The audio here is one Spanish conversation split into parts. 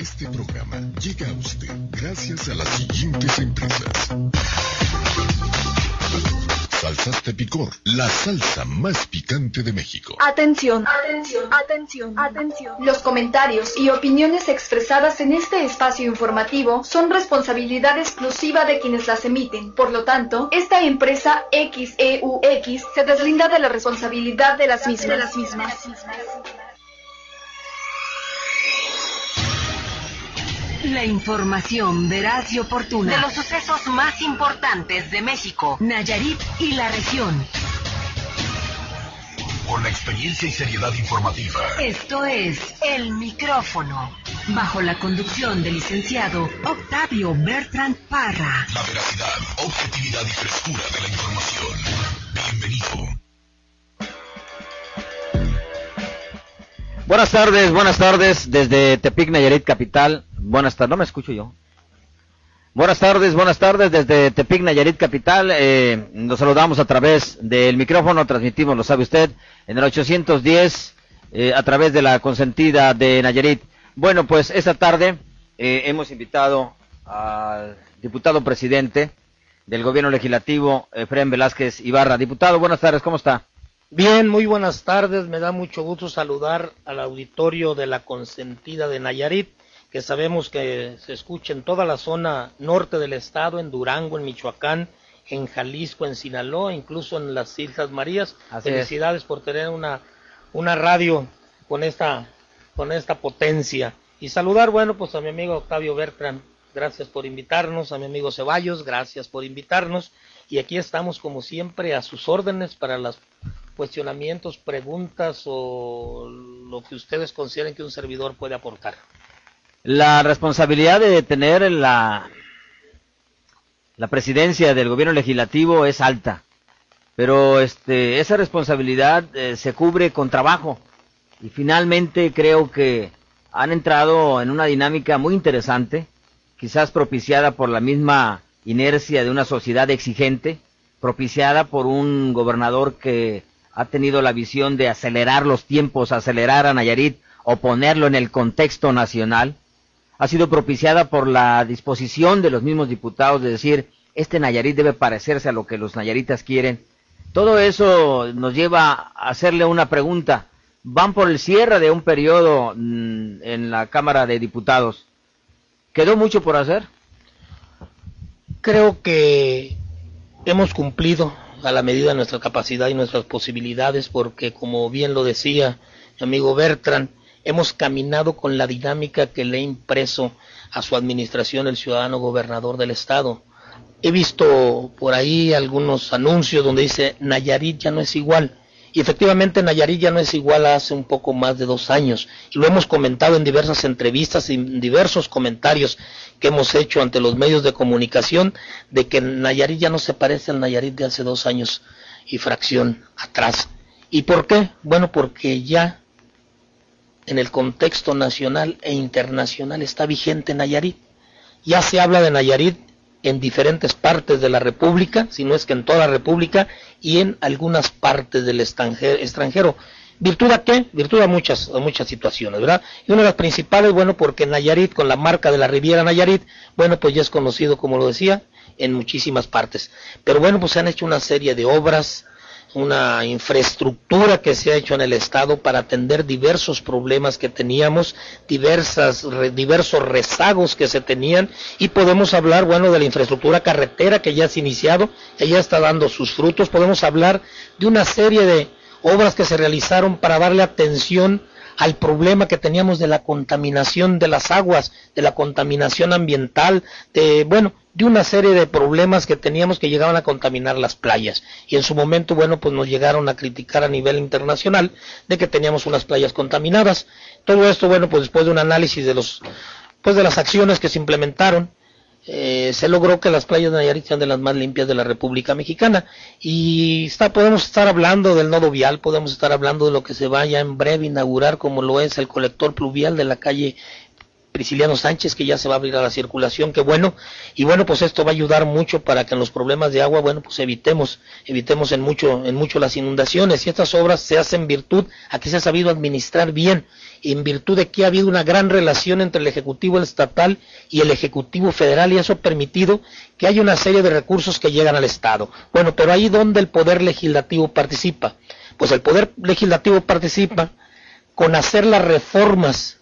Este programa llega a usted gracias a las siguientes empresas. Salsas Tepicor, la salsa más picante de México. Atención, atención, atención, atención. Los comentarios y opiniones expresadas en este espacio informativo son responsabilidad exclusiva de quienes las emiten. Por lo tanto, esta empresa XEUX se deslinda de la responsabilidad de las mismas. La información veraz y oportuna de los sucesos más importantes de México, Nayarit y la región. Con la experiencia y seriedad informativa. Esto es El Micrófono, bajo la conducción del licenciado Octavio Bertrand Parra. La veracidad, objetividad y frescura de la información. Bienvenido. Buenas tardes desde Tepic, Nayarit, capital. Buenas tardes, no me escucho yo. Buenas tardes desde Tepic, Nayarit, capital. Nos saludamos a través del micrófono, transmitimos, lo sabe usted, en el 810, a través de la consentida de Nayarit. Bueno, pues esta tarde hemos invitado al diputado presidente del gobierno legislativo, Efraín Velázquez Ibarra. Diputado, buenas tardes, ¿cómo está? Bien, muy buenas tardes, me da mucho gusto saludar al auditorio de la consentida de Nayarit, que sabemos que se escucha en toda la zona norte del estado, en Durango, en Michoacán, en Jalisco, en Sinaloa, incluso en las Islas Marías. Así Felicidades por tener una radio con esta potencia. Y saludar, bueno, pues a mi amigo Octavio Bertrand, gracias por invitarnos, a mi amigo Ceballos, gracias por invitarnos, y aquí estamos como siempre a sus órdenes para los cuestionamientos, preguntas o lo que ustedes consideren que un servidor puede aportar. La responsabilidad de tener la presidencia del gobierno legislativo es alta, pero esa responsabilidad se cubre con trabajo, y finalmente creo que han entrado en una dinámica muy interesante, quizás propiciada por la misma inercia de una sociedad exigente, propiciada por un gobernador que ha tenido la visión de acelerar los tiempos, acelerar a Nayarit o ponerlo en el contexto nacional. Ha sido propiciada por la disposición de los mismos diputados de decir, Nayarit debe parecerse a lo que los nayaritas quieren. Todo eso nos lleva a hacerle una pregunta. Van por el cierre de un periodo en la Cámara de Diputados. ¿Quedó mucho por hacer? Creo que hemos cumplido a la medida de nuestra capacidad y nuestras posibilidades, porque como bien lo decía mi amigo Bertrand, hemos caminado con la dinámica que le ha impreso a su administración el ciudadano gobernador del estado. He visto por ahí algunos anuncios donde dice Nayarit ya no es igual, y efectivamente Nayarit ya no es igual a hace un poco más de 2 años, y lo hemos comentado en diversas entrevistas y en diversos comentarios que hemos hecho ante los medios de comunicación, de que Nayarit ya no se parece al Nayarit de hace 2 años y fracción atrás. ¿Y por qué? Bueno, porque ya en el contexto nacional e internacional está vigente Nayarit. Ya se habla de Nayarit en diferentes partes de la República, si no es que en toda la República, y en algunas partes del extranjero. ¿Virtud a qué? Virtud a muchas situaciones, ¿verdad? Y una de las principales, bueno, porque Nayarit, con la marca de la Riviera Nayarit, bueno, pues ya es conocido, como lo decía, en muchísimas partes. Pero bueno, pues se han hecho una serie de obras, una infraestructura que se ha hecho en el estado para atender diversos problemas que teníamos, diversos rezagos que se tenían, y podemos hablar, bueno, de la infraestructura carretera que ya se ha iniciado, que ya está dando sus frutos. Podemos hablar de una serie de obras que se realizaron para darle atención al problema que teníamos de la contaminación de las aguas, de la contaminación ambiental, de una serie de problemas que teníamos que llegaban a contaminar las playas. Y en su momento, bueno, pues nos llegaron a criticar a nivel internacional de que teníamos unas playas contaminadas. Todo esto, bueno, pues después de un análisis de las acciones que se implementaron, se logró que las playas de Nayarit sean de las más limpias de la República Mexicana. Y podemos estar hablando del nodo vial, podemos estar hablando de lo que se vaya en breve a inaugurar, como lo es el colector pluvial de la calle Prisciliano Sánchez, que ya se va a abrir a la circulación, que bueno, y bueno, pues esto va a ayudar mucho para que en los problemas de agua, bueno, pues evitemos en mucho las inundaciones, y estas obras se hacen en virtud a que se ha sabido administrar bien, en virtud de que ha habido una gran relación entre el Ejecutivo Estatal y el Ejecutivo Federal, y eso ha permitido que haya una serie de recursos que llegan al Estado. Bueno, pero ahí donde el Poder Legislativo participa, pues el Poder Legislativo participa con hacer las reformas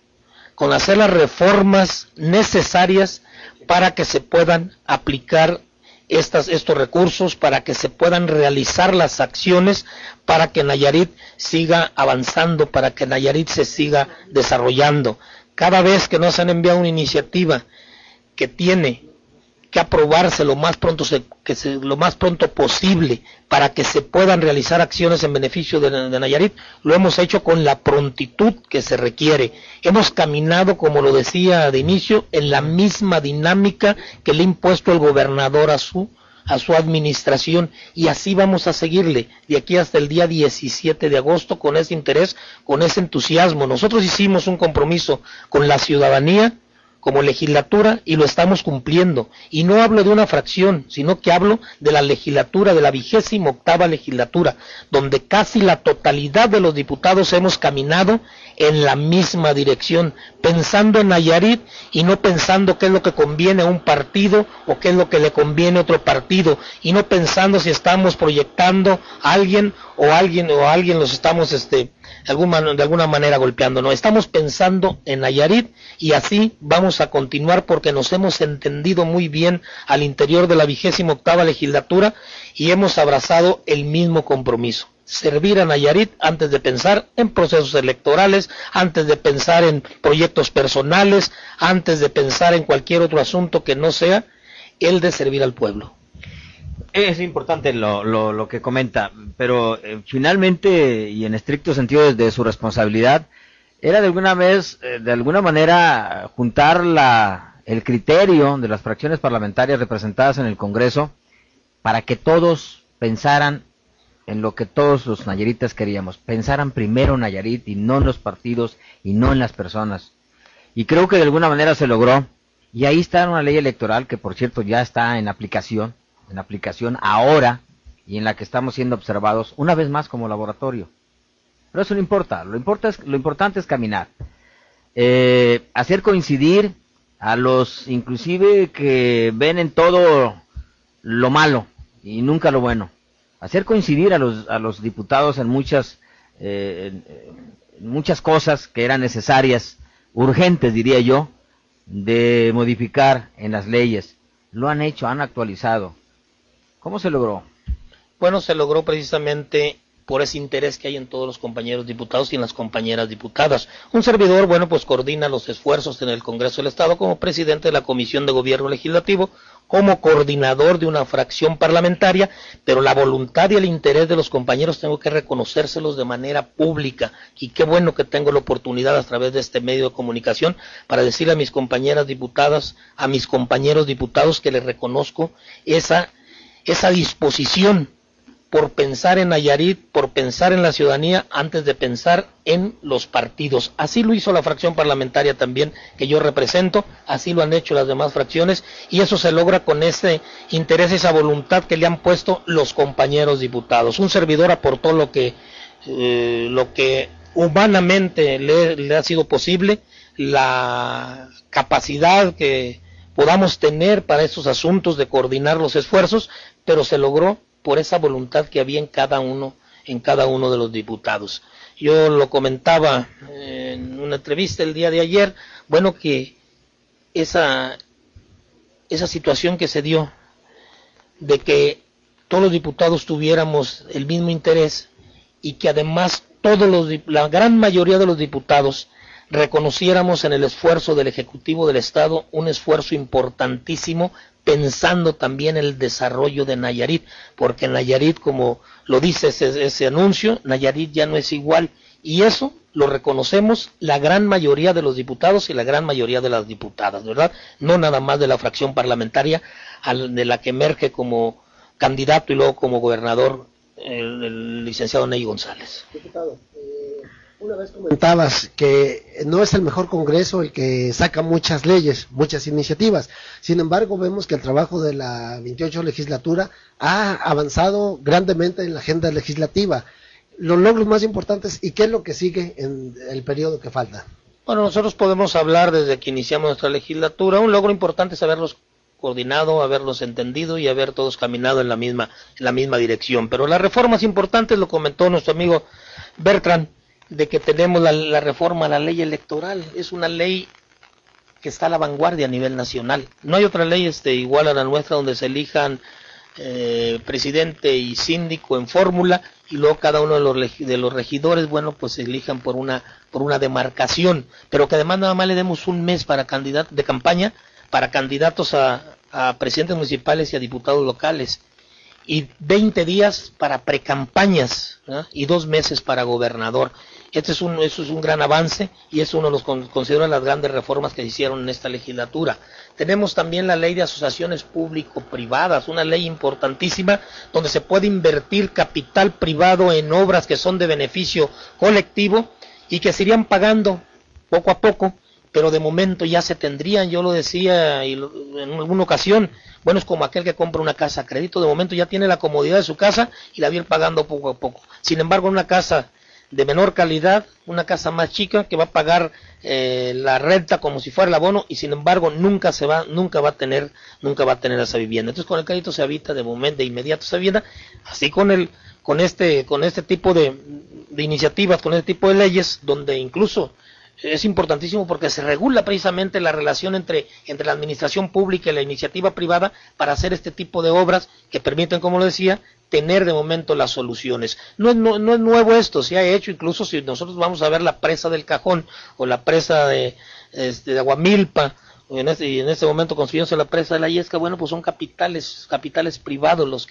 necesarias para que se puedan aplicar estos recursos, para que se puedan realizar las acciones, para que Nayarit siga avanzando, para que Nayarit se siga desarrollando. Cada vez que nos han enviado una iniciativa que tiene que aprobarse lo más pronto posible para que se puedan realizar acciones en beneficio de Nayarit, lo hemos hecho con la prontitud que se requiere. Hemos caminado, como lo decía de inicio, en la misma dinámica que le ha impuesto el gobernador a su administración, y así vamos a seguirle de aquí hasta el día 17 de agosto con ese interés, con ese entusiasmo. Nosotros hicimos un compromiso con la ciudadanía como legislatura y lo estamos cumpliendo, y no hablo de una fracción, sino que hablo de la legislatura, de la 28ª legislatura, donde casi la totalidad de los diputados hemos caminado en la misma dirección, pensando en Nayarit y no pensando qué es lo que conviene a un partido o qué es lo que le conviene a otro partido, y no pensando si estamos proyectando a alguien los estamos de alguna manera golpeando. No, estamos pensando en Nayarit, y así vamos a continuar, porque nos hemos entendido muy bien al interior de la 28ª legislatura y hemos abrazado el mismo compromiso: servir a Nayarit antes de pensar en procesos electorales, antes de pensar en proyectos personales, antes de pensar en cualquier otro asunto que no sea el de servir al pueblo. Es importante lo que comenta, pero finalmente y en estricto sentido de su responsabilidad, era de alguna manera juntar el criterio de las fracciones parlamentarias representadas en el Congreso para que todos pensaran en lo que todos los nayaritas queríamos, pensaran primero en Nayarit y no en los partidos y no en las personas. Y creo que de alguna manera se logró, y ahí está una ley electoral que, por cierto, ya está en aplicación ahora, y en la que estamos siendo observados una vez más como laboratorio. Pero eso no importa, lo importante es caminar, hacer coincidir a los inclusive que ven en todo lo malo y nunca lo bueno, hacer coincidir a los diputados en muchas cosas que eran necesarias, urgentes diría yo, de modificar en las leyes. Lo han hecho, han actualizado. ¿Cómo se logró? Bueno, se logró precisamente por ese interés que hay en todos los compañeros diputados y en las compañeras diputadas. Un servidor, bueno, pues coordina los esfuerzos en el Congreso del Estado como presidente de la Comisión de Gobierno Legislativo, como coordinador de una fracción parlamentaria, pero la voluntad y el interés de los compañeros tengo que reconocérselos de manera pública, y qué bueno que tengo la oportunidad a través de este medio de comunicación para decirle a mis compañeras diputadas, a mis compañeros diputados, que les reconozco esa disposición por pensar en Nayarit, por pensar en la ciudadanía antes de pensar en los partidos. Así lo hizo la fracción parlamentaria también que yo represento, así lo han hecho las demás fracciones, y eso se logra con ese interés, esa voluntad que le han puesto los compañeros diputados. Un servidor aportó lo que humanamente le ha sido posible, la capacidad que podamos tener para estos asuntos de coordinar los esfuerzos, pero se logró por esa voluntad que había en cada uno de los diputados. Yo lo comentaba en una entrevista el día de ayer, bueno, que esa situación que se dio de que todos los diputados tuviéramos el mismo interés, y que además la gran mayoría de los diputados reconociéramos en el esfuerzo del Ejecutivo del Estado un esfuerzo importantísimo, pensando también en el desarrollo de Nayarit, porque Nayarit, como lo dice ese anuncio, Nayarit ya no es igual, y eso lo reconocemos la gran mayoría de los diputados y la gran mayoría de las diputadas, ¿verdad? No nada más de la fracción parlamentaria de la que emerge como candidato y luego como gobernador el licenciado Ney González. Diputado, Una vez comentabas que no es el mejor Congreso el que saca muchas leyes, muchas iniciativas. Sin embargo, vemos que el trabajo de la 28 legislatura ha avanzado grandemente en la agenda legislativa. Los logros más importantes y qué es lo que sigue en el periodo que falta. Bueno, nosotros podemos hablar desde que iniciamos nuestra legislatura. Un logro importante es haberlos coordinado, haberlos entendido y haber todos caminado en la misma dirección. Pero las reformas importantes, lo comentó nuestro amigo Bertrand, de que tenemos la reforma a la ley electoral. Es una ley que está a la vanguardia a nivel nacional. No hay otra ley igual a la nuestra donde se elijan presidente y síndico en fórmula y luego cada uno de los regidores, bueno, pues se elijan por una demarcación, pero que además nada más le demos un mes para de campaña para candidatos a presidentes municipales y a diputados locales, y 20 días para precampañas, ¿no? Y 2 meses para gobernador. Eso es un gran avance y es uno de los considero las grandes reformas que se hicieron en esta legislatura. Tenemos también la ley de asociaciones público-privadas, una ley importantísima donde se puede invertir capital privado en obras que son de beneficio colectivo y que se irían pagando poco a poco, pero de momento ya se tendrían, yo lo decía en alguna ocasión, bueno, es como aquel que compra una casa a crédito, de momento ya tiene la comodidad de su casa y la va a ir pagando poco a poco. Sin embargo, una casa de menor calidad, una casa más chica que va a pagar la renta como si fuera el abono y sin embargo nunca va a tener esa vivienda. Entonces con el crédito se habita de momento, de inmediato esa vivienda, así con este tipo de iniciativas, con este tipo de leyes, donde incluso es importantísimo porque se regula precisamente la relación entre la administración pública y la iniciativa privada para hacer este tipo de obras que permiten, como lo decía, tener de momento las soluciones. No es nuevo esto, se ha hecho, incluso si nosotros vamos a ver la presa del Cajón o la presa de Aguamilpa, en este momento construyéndose la presa de la Yesca, bueno, pues son capitales privados los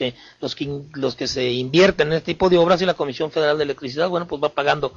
que se invierten en este tipo de obras y la Comisión Federal de Electricidad, bueno, pues va pagando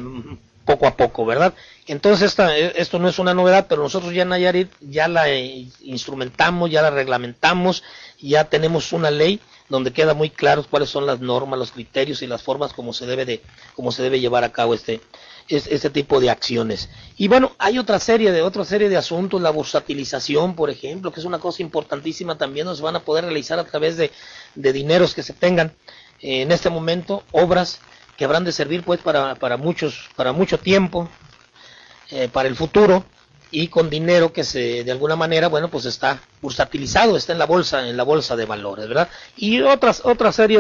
poco a poco, ¿verdad? Entonces esto no es una novedad, pero nosotros ya en Nayarit ya la instrumentamos, ya la reglamentamos, ya tenemos una ley donde queda muy claro cuáles son las normas, los criterios y las formas como se debe llevar a cabo este tipo de acciones. Y bueno, hay otra serie de asuntos, la bursatilización, por ejemplo, que es una cosa importantísima también, donde se van a poder realizar a través de dineros que se tengan en este momento, obras que habrán de servir pues para mucho tiempo, para el futuro, y con dinero que de alguna manera, bueno, pues está bursatilizado, está en la bolsa de valores, ¿verdad? Y otra serie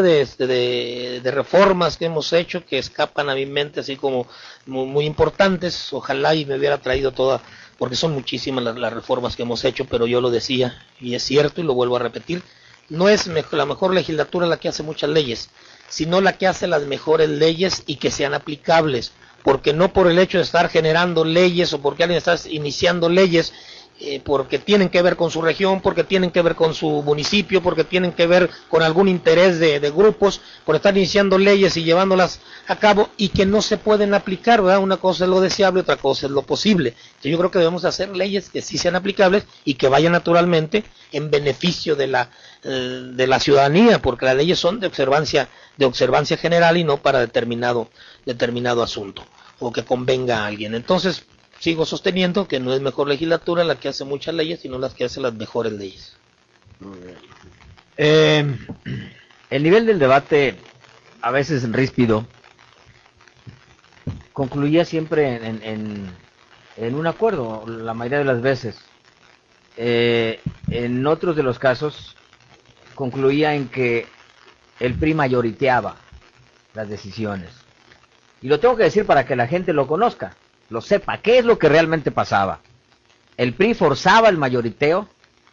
de reformas que hemos hecho que escapan a mi mente, así como muy importantes. Ojalá y me hubiera traído toda, porque son muchísimas las reformas que hemos hecho, pero yo lo decía, y es cierto, y lo vuelvo a repetir, no es la mejor legislatura la que hace muchas leyes, sino la que hace las mejores leyes y que sean aplicables, porque no por el hecho de estar generando leyes o porque alguien está iniciando leyes, porque tienen que ver con su región, porque tienen que ver con su municipio, porque tienen que ver con algún interés de grupos, por estar iniciando leyes y llevándolas a cabo y que no se pueden aplicar, ¿verdad? Una cosa es lo deseable, otra cosa es lo posible. Entonces yo creo que debemos hacer leyes que sí sean aplicables y que vayan naturalmente en beneficio de la ciudadanía, porque las leyes son de observancia general y no para determinado asunto o que convenga a alguien. Entonces sigo sosteniendo que no es mejor legislatura la que hace muchas leyes, sino las que hace las mejores leyes. El nivel del debate, a veces ríspido, concluía siempre en un acuerdo, la mayoría de las veces. En otros de los casos, concluía en que el PRI mayoriteaba las decisiones. Y lo tengo que decir para que la gente lo conozca, lo sepa, qué es lo que realmente pasaba. ¿El PRI forzaba el mayoriteo?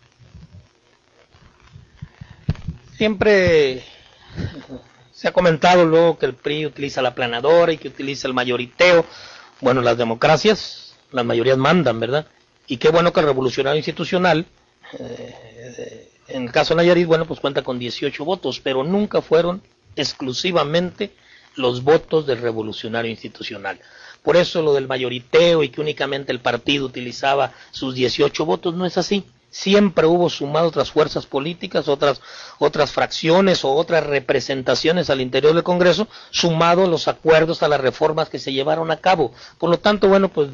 Siempre se ha comentado luego que el PRI utiliza la aplanadora y que utiliza el mayoriteo. Bueno, las democracias, las mayorías mandan, ¿verdad? Y qué bueno que el Revolucionario Institucional, en el caso de Nayarit, bueno, pues cuenta con 18 votos, pero nunca fueron exclusivamente los votos del Revolucionario Institucional. Por eso lo del mayoriteo y que únicamente el partido utilizaba sus 18 votos no es así. siempre hubo sumado otras fuerzas políticas, otras fracciones o otras representaciones al interior del Congreso, sumado los acuerdos a las reformas que se llevaron a cabo. Por lo tanto, bueno, pues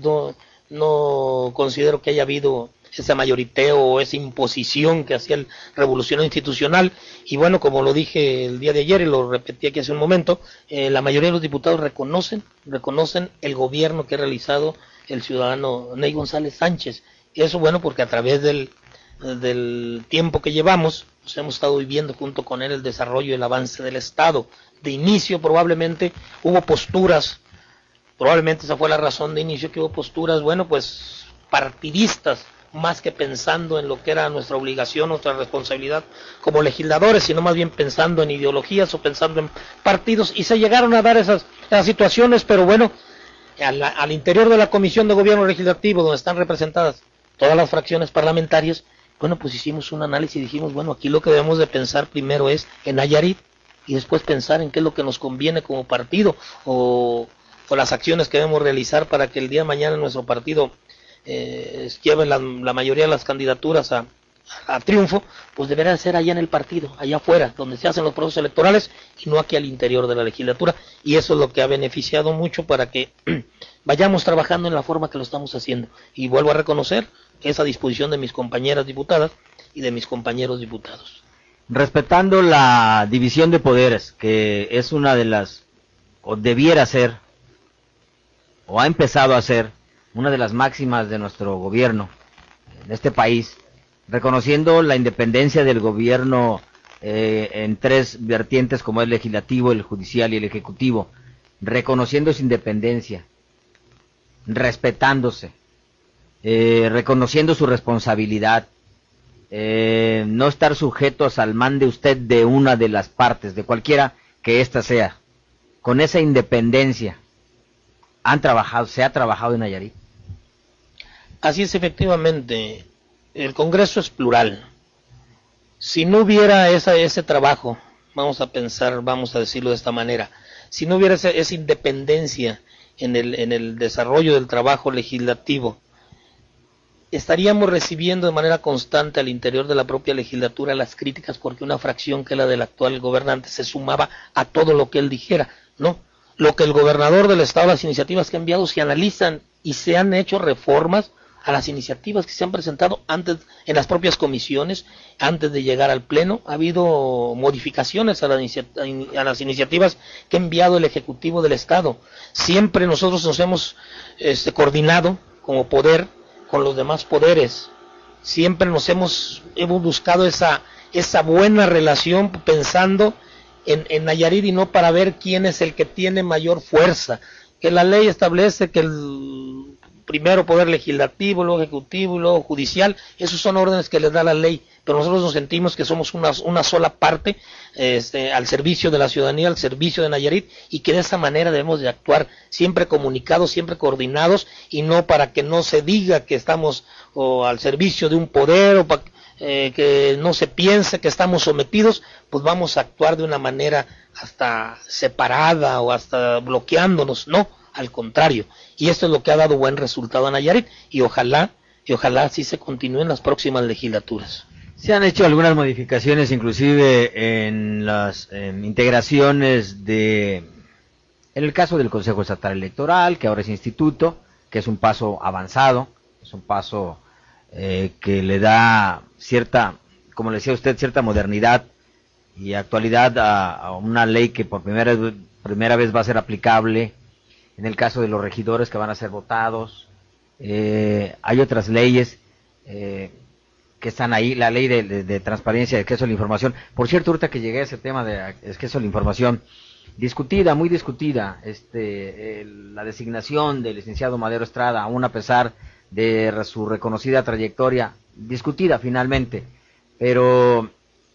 no considero que haya habido ese mayoriteo o esa imposición que hacía el revolucionario institucional. Y bueno, como lo dije el día de ayer y lo repetí aquí hace un momento, la mayoría de los diputados reconocen el gobierno que ha realizado el ciudadano Ney González Sánchez. Y eso, bueno, porque a través del tiempo que llevamos, pues hemos estado viviendo junto con él el desarrollo y el avance del Estado. De inicio probablemente hubo posturas, probablemente esa fue la razón de inicio, que hubo posturas, bueno, pues partidistas, más que pensando en lo que era nuestra obligación, nuestra responsabilidad como legisladores, sino más bien pensando en ideologías o pensando en partidos, y se llegaron a dar esas situaciones, pero bueno, al interior de la Comisión de Gobierno Legislativo, donde están representadas todas las fracciones parlamentarias, bueno, pues hicimos un análisis y dijimos, bueno, aquí lo que debemos de pensar primero es en Nayarit, y después pensar en qué es lo que nos conviene como partido, o las acciones que debemos realizar para que el día de mañana nuestro partido lleve la mayoría de las candidaturas a triunfo, pues deberá ser allá en el partido, allá afuera, donde se hacen los procesos electorales, y no aquí al interior de la legislatura. Y eso es lo que ha beneficiado mucho para que vayamos trabajando en la forma que lo estamos haciendo. Y vuelvo a reconocer esa disposición de mis compañeras diputadas y de mis compañeros diputados. Respetando la división de poderes, que es una de las, o debiera ser, o ha empezado a ser, una de las máximas de nuestro gobierno en este país, reconociendo la independencia del gobierno en tres vertientes como es el legislativo, el judicial y el ejecutivo, reconociendo su independencia, respetándose, reconociendo su responsabilidad, no estar sujetos al mande usted de una de las partes, de cualquiera que ésta sea, con esa independencia. Se ha trabajado en Nayarit. Así es, efectivamente. El Congreso es plural. Si no hubiera ese trabajo, vamos a decirlo de esta manera, si no hubiera esa independencia en el desarrollo del trabajo legislativo, estaríamos recibiendo de manera constante al interior de la propia legislatura las críticas porque una fracción, que es la del actual gobernante, se sumaba a todo lo que él dijera. No, lo que el gobernador del estado, las iniciativas que ha enviado, se analizan y se han hecho reformas a las iniciativas que se han presentado antes en las propias comisiones, antes de llegar al pleno. Ha habido modificaciones a las iniciativas que ha enviado el Ejecutivo del Estado. Siempre nosotros nos hemos coordinado como poder con los demás poderes. Siempre hemos buscado esa buena relación, pensando en Nayarit y no para ver quién es el que tiene mayor fuerza. Que la ley establece que el primero poder legislativo, luego ejecutivo, luego judicial, esos son órdenes que les da la ley, pero nosotros nos sentimos que somos una sola parte al servicio de la ciudadanía, al servicio de Nayarit, y que de esa manera debemos de actuar, siempre comunicados, siempre coordinados, y no para que no se diga que estamos al servicio de un poder, o para que no se piense que estamos sometidos, pues vamos a actuar de una manera hasta separada o hasta bloqueándonos. No, al contrario, y esto es lo que ha dado buen resultado a Nayarit, y ojalá así se continúe en las próximas legislaturas. Se han hecho algunas modificaciones, inclusive en las integraciones en el caso del Consejo Estatal Electoral, que ahora es instituto, que es un paso avanzado, es un paso que le da cierta, como le decía usted, cierta modernidad y actualidad a una ley que por primera vez va a ser aplicable. En el caso de los regidores que van a ser votados, hay otras leyes que están ahí, la ley de transparencia, de acceso a la información. Por cierto, ahorita que llegué a ese tema de acceso a la información, muy discutida, la designación del licenciado Madero Estrada, aún a pesar de su reconocida trayectoria, discutida finalmente, pero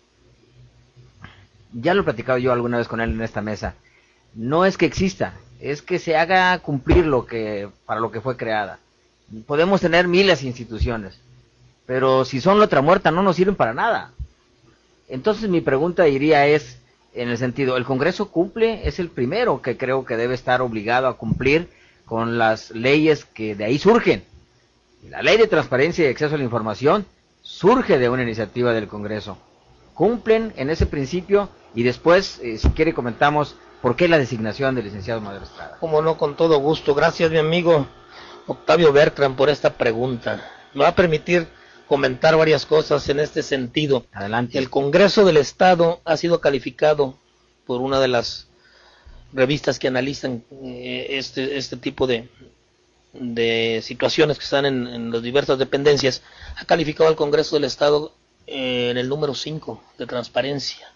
ya lo he platicado yo alguna vez con él en esta mesa, no es que exista, es que se haga cumplir para lo que fue creada. Podemos tener miles de instituciones, pero si son letra muerta no nos sirven para nada. Entonces mi pregunta iría en el sentido, ¿el Congreso cumple? Es el primero que creo que debe estar obligado a cumplir con las leyes que de ahí surgen. La ley de transparencia y acceso a la información surge de una iniciativa del Congreso. Cumplen en ese principio y después, si quiere, comentamos por qué la designación del licenciado Madero Estrada. Como no, con todo gusto. Gracias, mi amigo Octavio Bertrand, por esta pregunta. Me va a permitir comentar varias cosas en este sentido. Adelante. El Congreso del Estado ha sido calificado por una de las revistas que analizan este tipo de situaciones que están en las diversas dependencias. Ha calificado al Congreso del Estado en el número 5 de transparencia.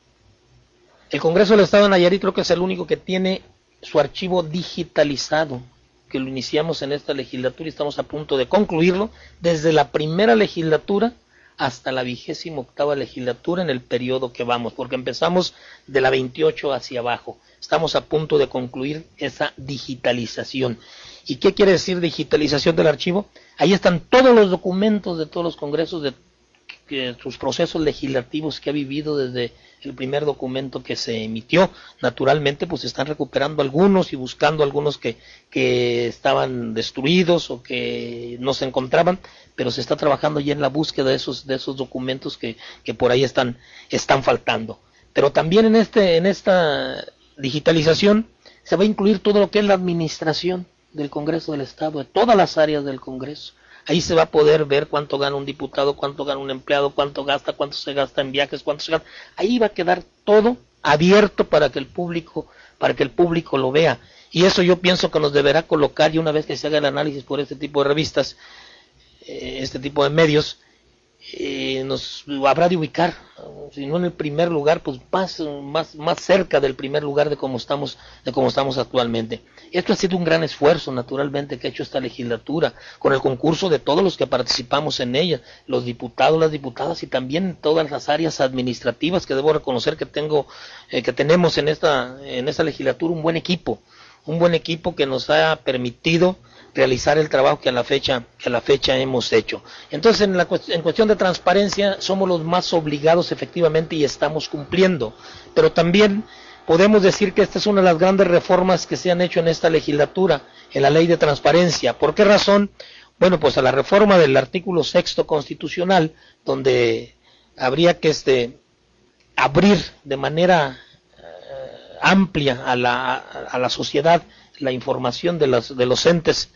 El Congreso del Estado de Nayarit creo que es el único que tiene su archivo digitalizado, que lo iniciamos en esta legislatura y estamos a punto de concluirlo, desde la primera legislatura hasta la 28ª legislatura en el periodo que vamos, porque empezamos de la 28 hacia abajo. Estamos a punto de concluir esa digitalización. ¿Y qué quiere decir digitalización del archivo? Ahí están todos los documentos de todos los congresos, de sus procesos legislativos que ha vivido desde el primer documento que se emitió. Naturalmente, pues se están recuperando algunos y buscando algunos que estaban destruidos o que no se encontraban, pero se está trabajando ya en la búsqueda de esos documentos que por ahí están faltando. Pero también en esta digitalización se va a incluir todo lo que es la administración del Congreso del Estado, de todas las áreas del Congreso. Ahí se va a poder ver cuánto gana un diputado, cuánto gana un empleado, cuánto se gasta en viajes, cuánto se gasta. Ahí va a quedar todo abierto para que el público lo vea. Y eso yo pienso que nos deberá colocar, y una vez que se haga el análisis por este tipo de revistas, este tipo de medios, nos habrá de ubicar, si no en el primer lugar, pues más cerca del primer lugar de cómo estamos actualmente. Esto ha sido un gran esfuerzo, naturalmente, que ha hecho esta legislatura, con el concurso de todos los que participamos en ella, los diputados, las diputadas y también todas las áreas administrativas, que debo reconocer que tenemos en esta legislatura un buen equipo que nos ha permitido realizar el trabajo que a la fecha hemos hecho. Entonces, en cuestión de transparencia, somos los más obligados efectivamente y estamos cumpliendo, pero también podemos decir que esta es una de las grandes reformas que se han hecho en esta legislatura, en la ley de transparencia. ¿Por qué razón? Bueno, pues a la reforma del artículo 6º constitucional, donde habría que abrir de manera amplia a la sociedad la información de los entes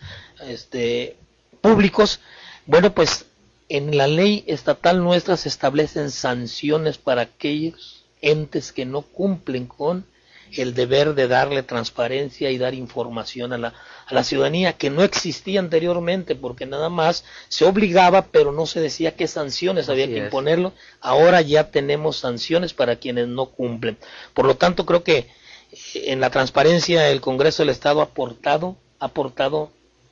públicos. Bueno, pues en la ley estatal nuestra se establecen sanciones para aquellos entes que no cumplen con el deber de darle transparencia y dar información a la ciudadanía, que no existía anteriormente, porque nada más se obligaba, pero no se decía qué sanciones había que imponerlo. Ahora ya tenemos sanciones para quienes no cumplen. Por lo tanto, creo que en la transparencia el Congreso del Estado ha aportado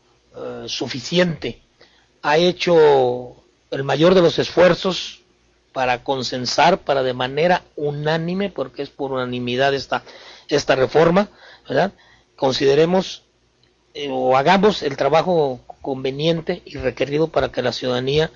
suficiente, ha hecho el mayor de los esfuerzos para consensar, para de manera unánime, porque es por unanimidad esta reforma, ¿verdad? Consideremos o hagamos el trabajo conveniente y requerido para que la ciudadanía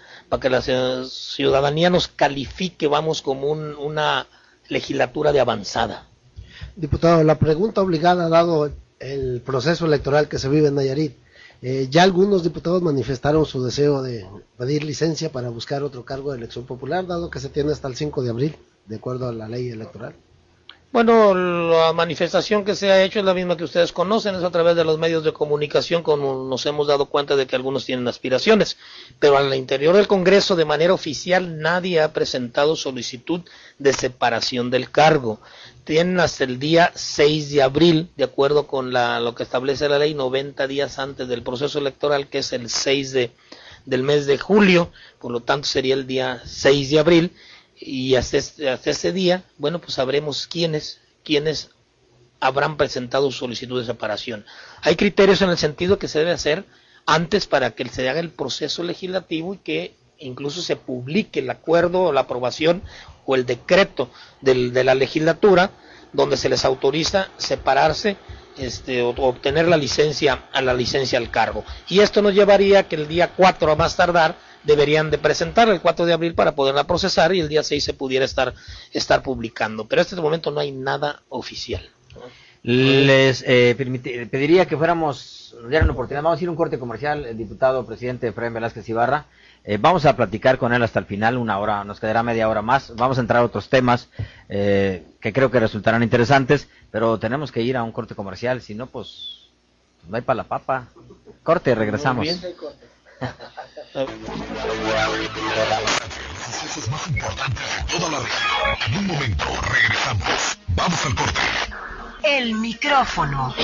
nos califique, vamos, como una legislatura de avanzada. Diputado, la pregunta obligada, dado el proceso electoral que se vive en Nayarit, ya algunos diputados manifestaron su deseo de pedir licencia para buscar otro cargo de elección popular, dado que se tiene hasta el 5 de abril, de acuerdo a la ley electoral. Bueno, la manifestación que se ha hecho es la misma que ustedes conocen, es a través de los medios de comunicación, como nos hemos dado cuenta de que algunos tienen aspiraciones, pero al interior del Congreso, de manera oficial, nadie ha presentado solicitud de separación del cargo. Tienen hasta el día 6 de abril, de acuerdo con lo que establece la ley, 90 días antes del proceso electoral, que es el 6 del mes de julio, por lo tanto sería el día 6 de abril, y hasta ese día, bueno, pues sabremos quiénes habrán presentado solicitud de separación. Hay criterios en el sentido que se debe hacer antes para que se haga el proceso legislativo y que incluso se publique el acuerdo o la aprobación o el decreto de la legislatura, donde se les autoriza separarse o obtener la licencia al cargo. Y esto nos llevaría a que el día 4 a más tardar deberían de presentar el 4 de abril para poderla procesar y el día 6 se pudiera estar publicando. Pero en este momento no hay nada oficial. Les pediría que nos dieran la oportunidad. Vamos a ir a un corte comercial. El diputado presidente Efraín Velázquez Ibarra Vamos a platicar con él hasta el final, una hora, nos quedará media hora más. Vamos a entrar a otros temas que creo que resultarán interesantes, pero tenemos que ir a un corte comercial, si no, pues no hay para la papa. Corte, regresamos. Los sucesos más importantes de toda la región. En un momento regresamos. Vamos al corte. El micrófono.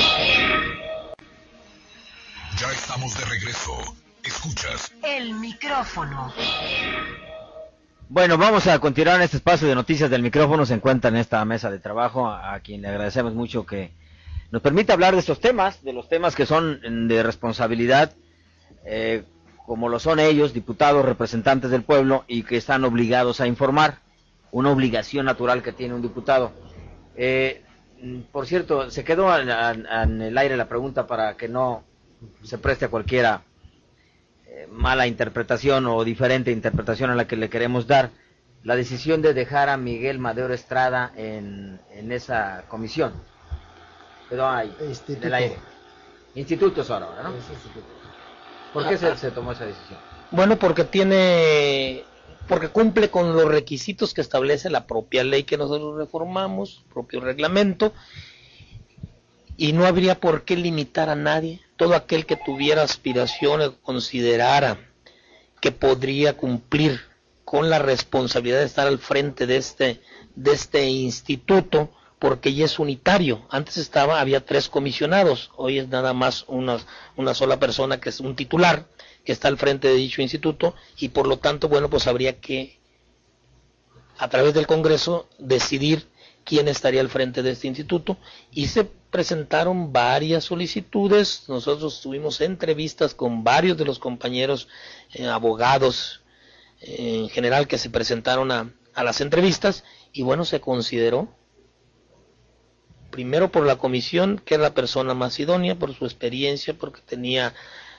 Ya estamos de regreso. Escuchas El micrófono. Bueno, vamos a continuar en este espacio de noticias del micrófono. Se encuentra en esta mesa de trabajo, a quien le agradecemos mucho que nos permita hablar de estos temas, de los temas que son de responsabilidad, como lo son ellos, diputados, representantes del pueblo, y que están obligados a informar, una obligación natural que tiene un diputado. Por cierto, se quedó en el aire la pregunta para que no se preste a cualquiera mala interpretación o diferente interpretación a la que le queremos dar. La decisión de dejar a Miguel Madero Estrada en esa comisión quedó ahí, en el aire. Institutos ahora, ¿no? ¿Por qué se tomó esa decisión? Bueno, porque cumple con los requisitos que establece la propia ley que nosotros reformamos, propio reglamento, y no habría por qué limitar a nadie. Todo aquel que tuviera aspiraciones, considerara que podría cumplir con la responsabilidad de estar al frente de este instituto, porque ya es unitario. Antes había 3 comisionados, hoy es nada más una sola persona, que es un titular, que está al frente de dicho instituto, y por lo tanto, bueno, pues habría que, a través del Congreso, decidir quién estaría al frente de este instituto, y se presentaron varias solicitudes. Nosotros tuvimos entrevistas con varios de los compañeros abogados en general que se presentaron a las entrevistas, y bueno, se consideró primero por la comisión que era la persona más idónea por su experiencia, porque tenía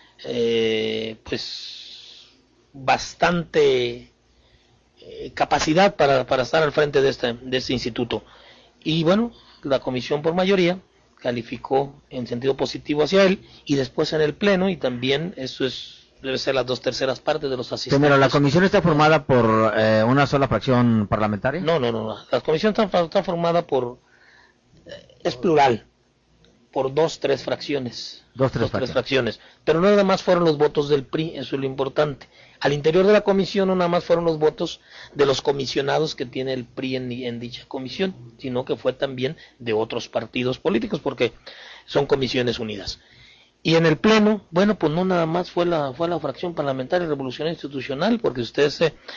pues bastante capacidad para estar al frente de este instituto. Y bueno, la comisión por mayoría calificó en sentido positivo hacia él, y después en el pleno, y también eso debe ser las 2/3 partes de los asistentes. Primero, ¿la comisión está formada por una sola fracción parlamentaria? No. La comisión está formada es plural, por 2-3 fracciones. 2-3 fracciones. Pero no nada más fueron los votos del PRI, eso es lo importante. Al interior de la comisión no nada más fueron los votos de los comisionados que tiene el PRI en dicha comisión, sino que fue también de otros partidos políticos, porque son comisiones unidas. Y en el pleno, bueno, pues no nada más fue la fracción parlamentaria revolucionaria institucional, porque ustedes,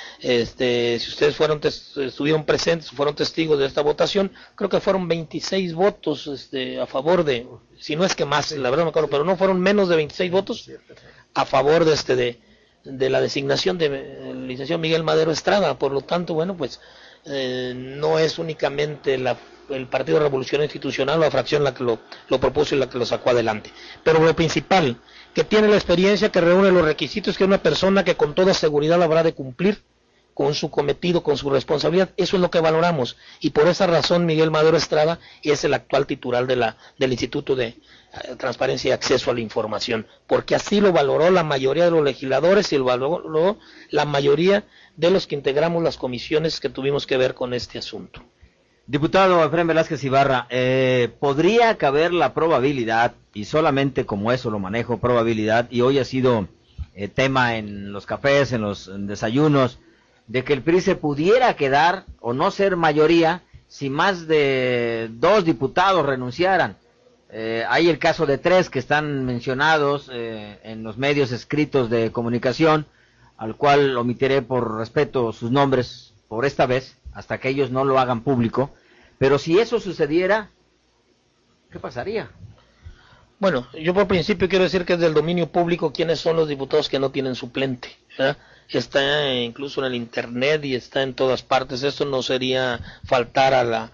si ustedes estuvieron presentes, fueron testigos de esta votación, creo que fueron 26 votos a favor de, si no es que más, la verdad no me acuerdo, pero no fueron menos de 26 votos a favor de la designación del licenciado Miguel Madero Estrada. Por lo tanto, bueno, pues no es únicamente el Partido Revolucionario Institucional o la fracción la que lo propuso y la que lo sacó adelante. Pero lo principal, que tiene la experiencia, que reúne los requisitos, que es una persona que con toda seguridad habrá de cumplir con su cometido, con su responsabilidad. Eso es lo que valoramos, y por esa razón Miguel Madero Estrada es el actual titular del Instituto de Transparencia y Acceso a la Información, porque así lo valoró la mayoría de los legisladores y lo valoró la mayoría de los que integramos las comisiones que tuvimos que ver con este asunto. Diputado Efraín Velázquez Ibarra, ¿podría caber la probabilidad, y solamente como eso lo manejo, probabilidad, y hoy ha sido tema en los cafés, en los desayunos, de que el PRI se pudiera quedar o no ser mayoría si más de 2 diputados renunciaran? Hay el caso de 3 que están mencionados en los medios escritos de comunicación, al cual omitiré por respeto sus nombres por esta vez, hasta que ellos no lo hagan público. Pero si eso sucediera, ¿qué pasaría? Bueno, yo por principio quiero decir que es del dominio público quiénes son los diputados que no tienen suplente, ¿verdad? Está incluso en el internet y está en todas partes. Esto no sería faltar a la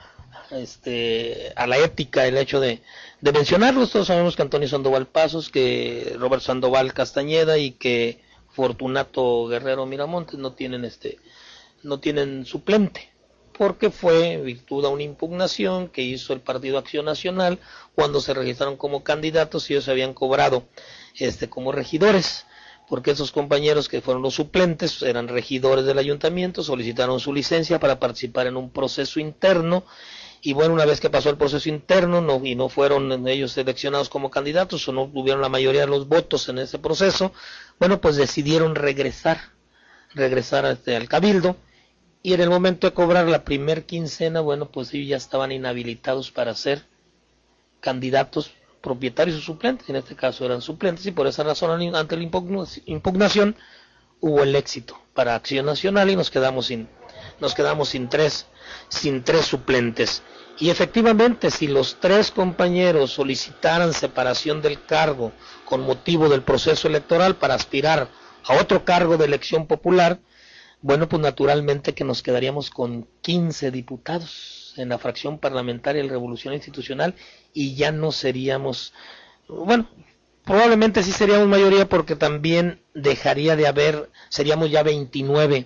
ética el hecho de mencionarlos. Todos sabemos que Antonio Sandoval Pasos, que Robert Sandoval Castañeda y que Fortunato Guerrero Miramontes no tienen suplente, porque fue virtud a una impugnación que hizo el Partido Acción Nacional cuando se registraron como candidatos y ellos habían cobrado como regidores. porque esos compañeros que fueron los suplentes eran regidores del ayuntamiento, solicitaron su licencia para participar en un proceso interno, y bueno, una vez que pasó el proceso interno y no fueron ellos seleccionados como candidatos o no tuvieron la mayoría de los votos en ese proceso, bueno, pues decidieron regresar al cabildo, y en el momento de cobrar la primer quincena, bueno, pues ellos ya estaban inhabilitados para ser candidatos propietarios o suplentes, en este caso eran suplentes, y por esa razón ante la impugnación hubo el éxito para Acción Nacional y nos quedamos sin tres suplentes. Y efectivamente, si los 3 compañeros solicitaran separación del cargo con motivo del proceso electoral para aspirar a otro cargo de elección popular, bueno, pues naturalmente que nos quedaríamos con 15 diputados en la fracción parlamentaria de la Revolución Institucional, y ya no seríamos, bueno, probablemente sí seríamos mayoría, porque también dejaría de haber, seríamos ya 29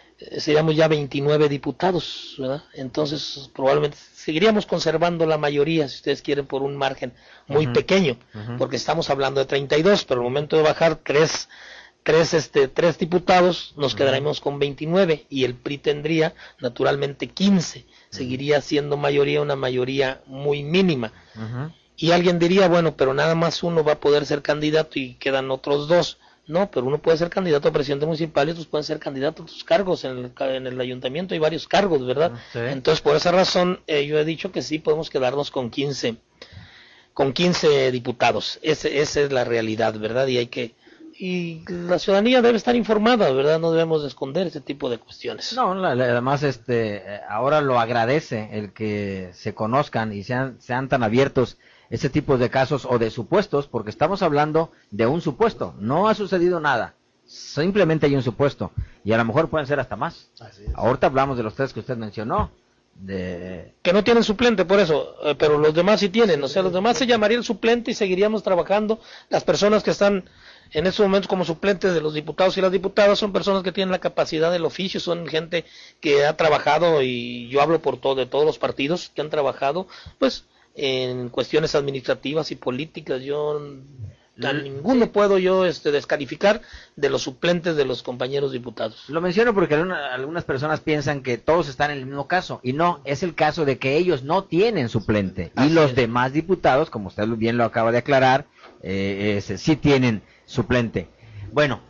diputados, ¿verdad? Entonces probablemente seguiríamos conservando la mayoría, si ustedes quieren, por un margen muy pequeño, porque estamos hablando de 32, pero al momento de bajar tres diputados, nos quedaremos con 29, y el PRI tendría naturalmente 15, seguiría siendo mayoría, una mayoría muy mínima. Y alguien diría, bueno, pero nada más uno va a poder ser candidato y quedan otros 2. No, pero uno puede ser candidato a presidente municipal y otros pueden ser candidatos a otros cargos en el ayuntamiento, hay varios cargos, ¿verdad? Sí. Entonces, por esa razón, yo he dicho que sí podemos quedarnos con 15 diputados. Esa es la realidad, ¿verdad? Y la ciudadanía debe estar informada, ¿verdad? No debemos de esconder ese tipo de cuestiones. No, además, ahora lo agradece el que se conozcan y sean tan abiertos ese tipo de casos o de supuestos, porque estamos hablando de un supuesto, no ha sucedido nada, simplemente hay un supuesto, y a lo mejor pueden ser hasta más. Ahorita hablamos de los 3 que usted mencionó, que no tienen suplente, por eso, pero los demás sí tienen, o sea, los demás se llamaría el suplente y seguiríamos trabajando. Las personas que están en estos momentos como suplentes de los diputados y las diputadas son personas que tienen la capacidad del oficio, son gente que ha trabajado, y yo hablo de todos los partidos que han trabajado, pues, en cuestiones administrativas y políticas. Ninguno puedo yo descalificar de los suplentes de los compañeros diputados. Lo menciono porque algunas personas piensan que todos están en el mismo caso, y no, es el caso de que ellos no tienen suplente, y los demás diputados, como usted bien lo acaba de aclarar, sí tienen suplente. Bueno,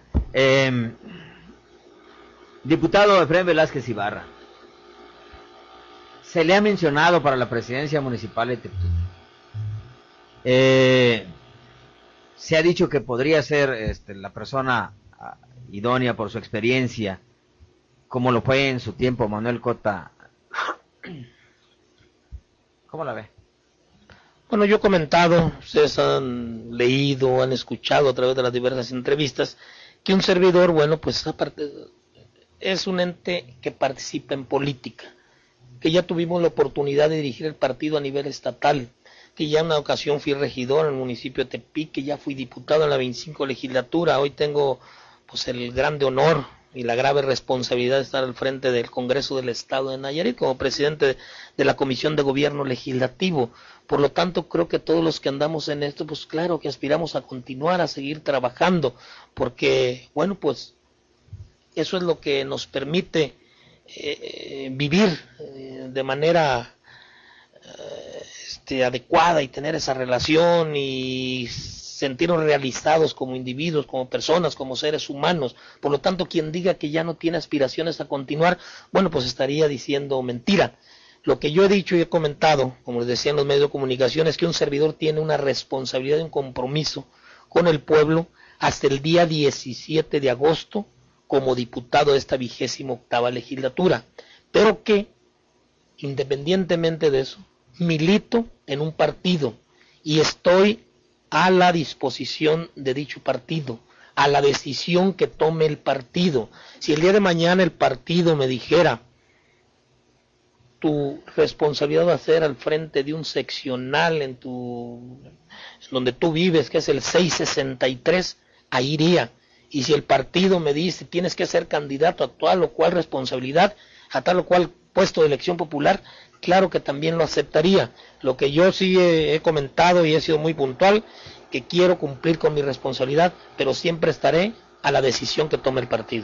diputado Efraín Velázquez Ibarra, se le ha mencionado para la presidencia municipal de Tepito. Se ha dicho que podría ser la persona idónea por su experiencia, como lo fue en su tiempo Manuel Cota. ¿Cómo la ve? Bueno, yo he comentado, ustedes han leído, han escuchado a través de las diversas entrevistas, que un servidor, bueno, pues aparte es un ente que participa en política, que ya tuvimos la oportunidad de dirigir el partido a nivel estatal, que ya en una ocasión fui regidor en el municipio de Tepic, que ya fui diputado en la 25 legislatura, hoy tengo pues el grande honor y la grave responsabilidad de estar al frente del Congreso del Estado de Nayarit como presidente de la Comisión de Gobierno Legislativo. Por lo tanto, creo que todos los que andamos en esto, pues claro que aspiramos a continuar, a seguir trabajando, porque bueno, pues eso es lo que nos permite vivir de manera adecuada y tener esa relación y sentirnos realizados como individuos, como personas, como seres humanos. Por lo tanto, quien diga que ya no tiene aspiraciones a continuar, bueno, pues estaría diciendo mentira. Lo que yo he dicho y he comentado, como les decía en los medios de comunicación, es que un servidor tiene una responsabilidad y un compromiso con el pueblo hasta el día 17 de agosto como diputado de esta 28ª legislatura, pero que, independientemente de eso, milito en un partido y estoy a la disposición de dicho partido, a la decisión que tome el partido. Si el día de mañana el partido me dijera, tu responsabilidad va a ser al frente de un seccional en donde tú vives, que es el 663, ahí iría. Y si el partido me dice, tienes que ser candidato a tal o cual responsabilidad, a tal o cual puesto de elección popular, claro que también lo aceptaría. Lo que yo sí he comentado y he sido muy puntual, que quiero cumplir con mi responsabilidad, pero siempre estaré a la decisión que tome el partido.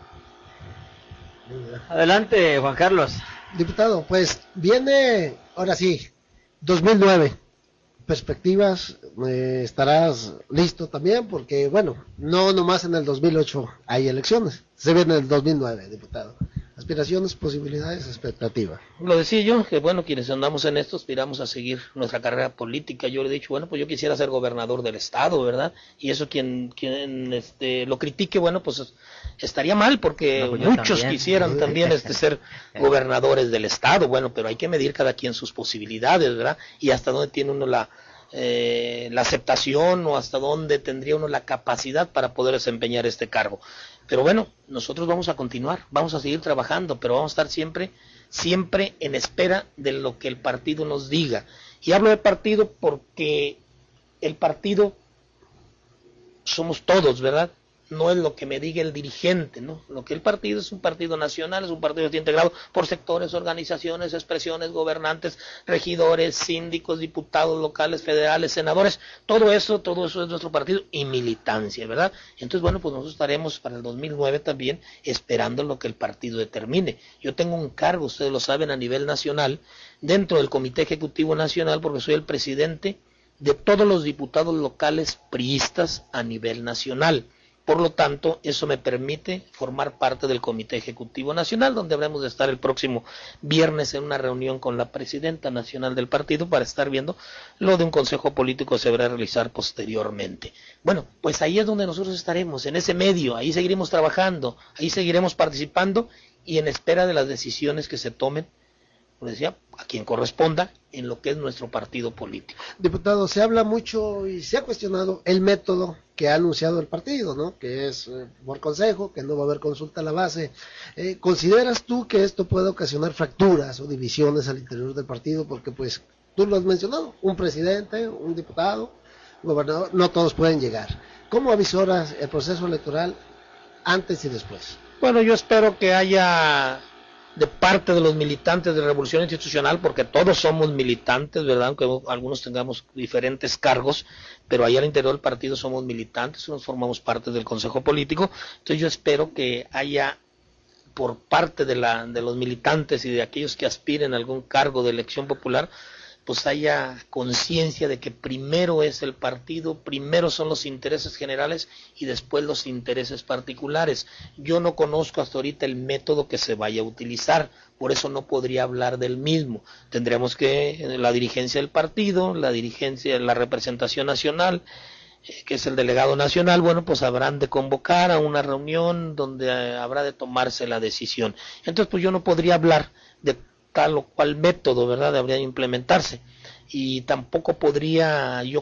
Adelante, Juan Carlos. Diputado, pues viene, ahora sí, 2009. Perspectivas, estarás listo también, porque bueno, no nomás en el 2008 hay elecciones, se viene en el 2009, diputado. Aspiraciones, posibilidades, expectativa. Lo decía yo, que bueno, quienes andamos en esto aspiramos a seguir nuestra carrera política. Yo le he dicho, bueno, pues yo quisiera ser gobernador del estado, ¿verdad? Y eso quien lo critique, bueno, pues estaría mal, porque no, pues muchos también quisieran también ser gobernadores del estado. Bueno, pero hay que medir cada quien sus posibilidades, ¿verdad? Y hasta dónde tiene uno la aceptación, o hasta dónde tendría uno la capacidad para poder desempeñar este cargo. Pero bueno, nosotros vamos a continuar, vamos a seguir trabajando, pero vamos a estar siempre en espera de lo que el partido nos diga. Y hablo de partido porque el partido somos todos, ¿verdad? No es lo que me diga el dirigente, ¿no? Lo que el partido es un partido nacional, es un partido que está integrado por sectores, organizaciones, expresiones, gobernantes, regidores, síndicos, diputados locales, federales, senadores, todo eso es nuestro partido, y militancia, ¿verdad? Entonces, bueno, pues nosotros estaremos para el 2009 también esperando lo que el partido determine. Yo tengo un cargo, ustedes lo saben, a nivel nacional, dentro del Comité Ejecutivo Nacional, porque soy el presidente de todos los diputados locales priistas a nivel nacional. Por lo tanto, eso me permite formar parte del Comité Ejecutivo Nacional, donde habremos de estar el próximo viernes en una reunión con la presidenta nacional del partido para estar viendo lo de un consejo político que se deberá realizar posteriormente. Bueno, pues ahí es donde nosotros estaremos, en ese medio, ahí seguiremos trabajando, ahí seguiremos participando y en espera de las decisiones que se tomen, como decía, a quien corresponda en lo que es nuestro partido político. Diputado, se habla mucho y se ha cuestionado el método que ha anunciado el partido, ¿no? Que es por consejo, que no va a haber consulta a la base. ¿Consideras tú que esto puede ocasionar fracturas o divisiones al interior del partido? Porque pues tú lo has mencionado, un presidente, un diputado, un gobernador, no todos pueden llegar. ¿Cómo avisoras el proceso electoral antes y después? Bueno, yo espero que haya de parte de los militantes de Revolución Institucional, porque todos somos militantes, ¿verdad? Aunque algunos tengamos diferentes cargos, pero ahí al interior del partido somos militantes, nos formamos parte del Consejo Político. Entonces yo espero que haya por parte de los militantes y de aquellos que aspiren a algún cargo de elección popular, pues haya conciencia de que primero es el partido, primero son los intereses generales y después los intereses particulares. Yo no conozco hasta ahorita el método que se vaya a utilizar, por eso no podría hablar del mismo. Tendremos que la dirigencia del partido, la dirigencia, la representación nacional, que es el delegado nacional, bueno, pues habrán de convocar a una reunión donde habrá de tomarse la decisión. Entonces, pues yo no podría hablar de tal o cual método, ¿verdad?, debería implementarse, y tampoco podría yo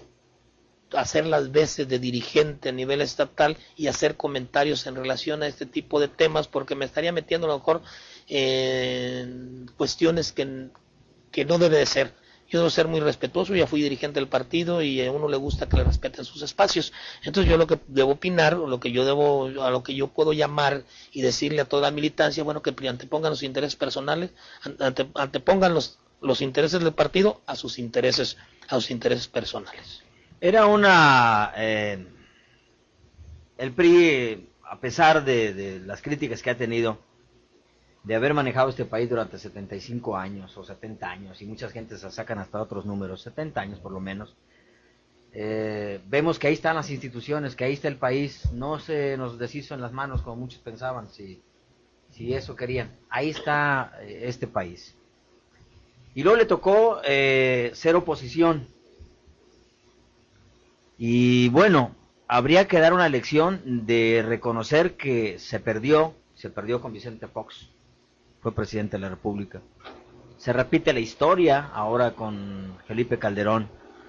hacer las veces de dirigente a nivel estatal y hacer comentarios en relación a este tipo de temas, porque me estaría metiendo a lo mejor en cuestiones que no debe de ser. Yo debo ser muy respetuoso, ya fui dirigente del partido y a uno le gusta que le respeten sus espacios. Entonces yo lo que debo opinar, a lo que yo puedo llamar y decirle a toda la militancia, bueno, que antepongan los intereses personales, antepongan los intereses del partido a sus intereses personales. Era el PRI, a pesar de las críticas que ha tenido, de haber manejado este país durante 75 años o 70 años, y muchas gentes se sacan hasta otros números, 70 años por lo menos, vemos que ahí están las instituciones, que ahí está el país, no se nos deshizo en las manos como muchos pensaban, si eso querían, ahí está este país. Y luego le tocó ser oposición, y bueno, habría que dar una lección de reconocer que se perdió con Vicente Fox, fue presidente de la República. Se repite la historia ahora con Felipe Calderón.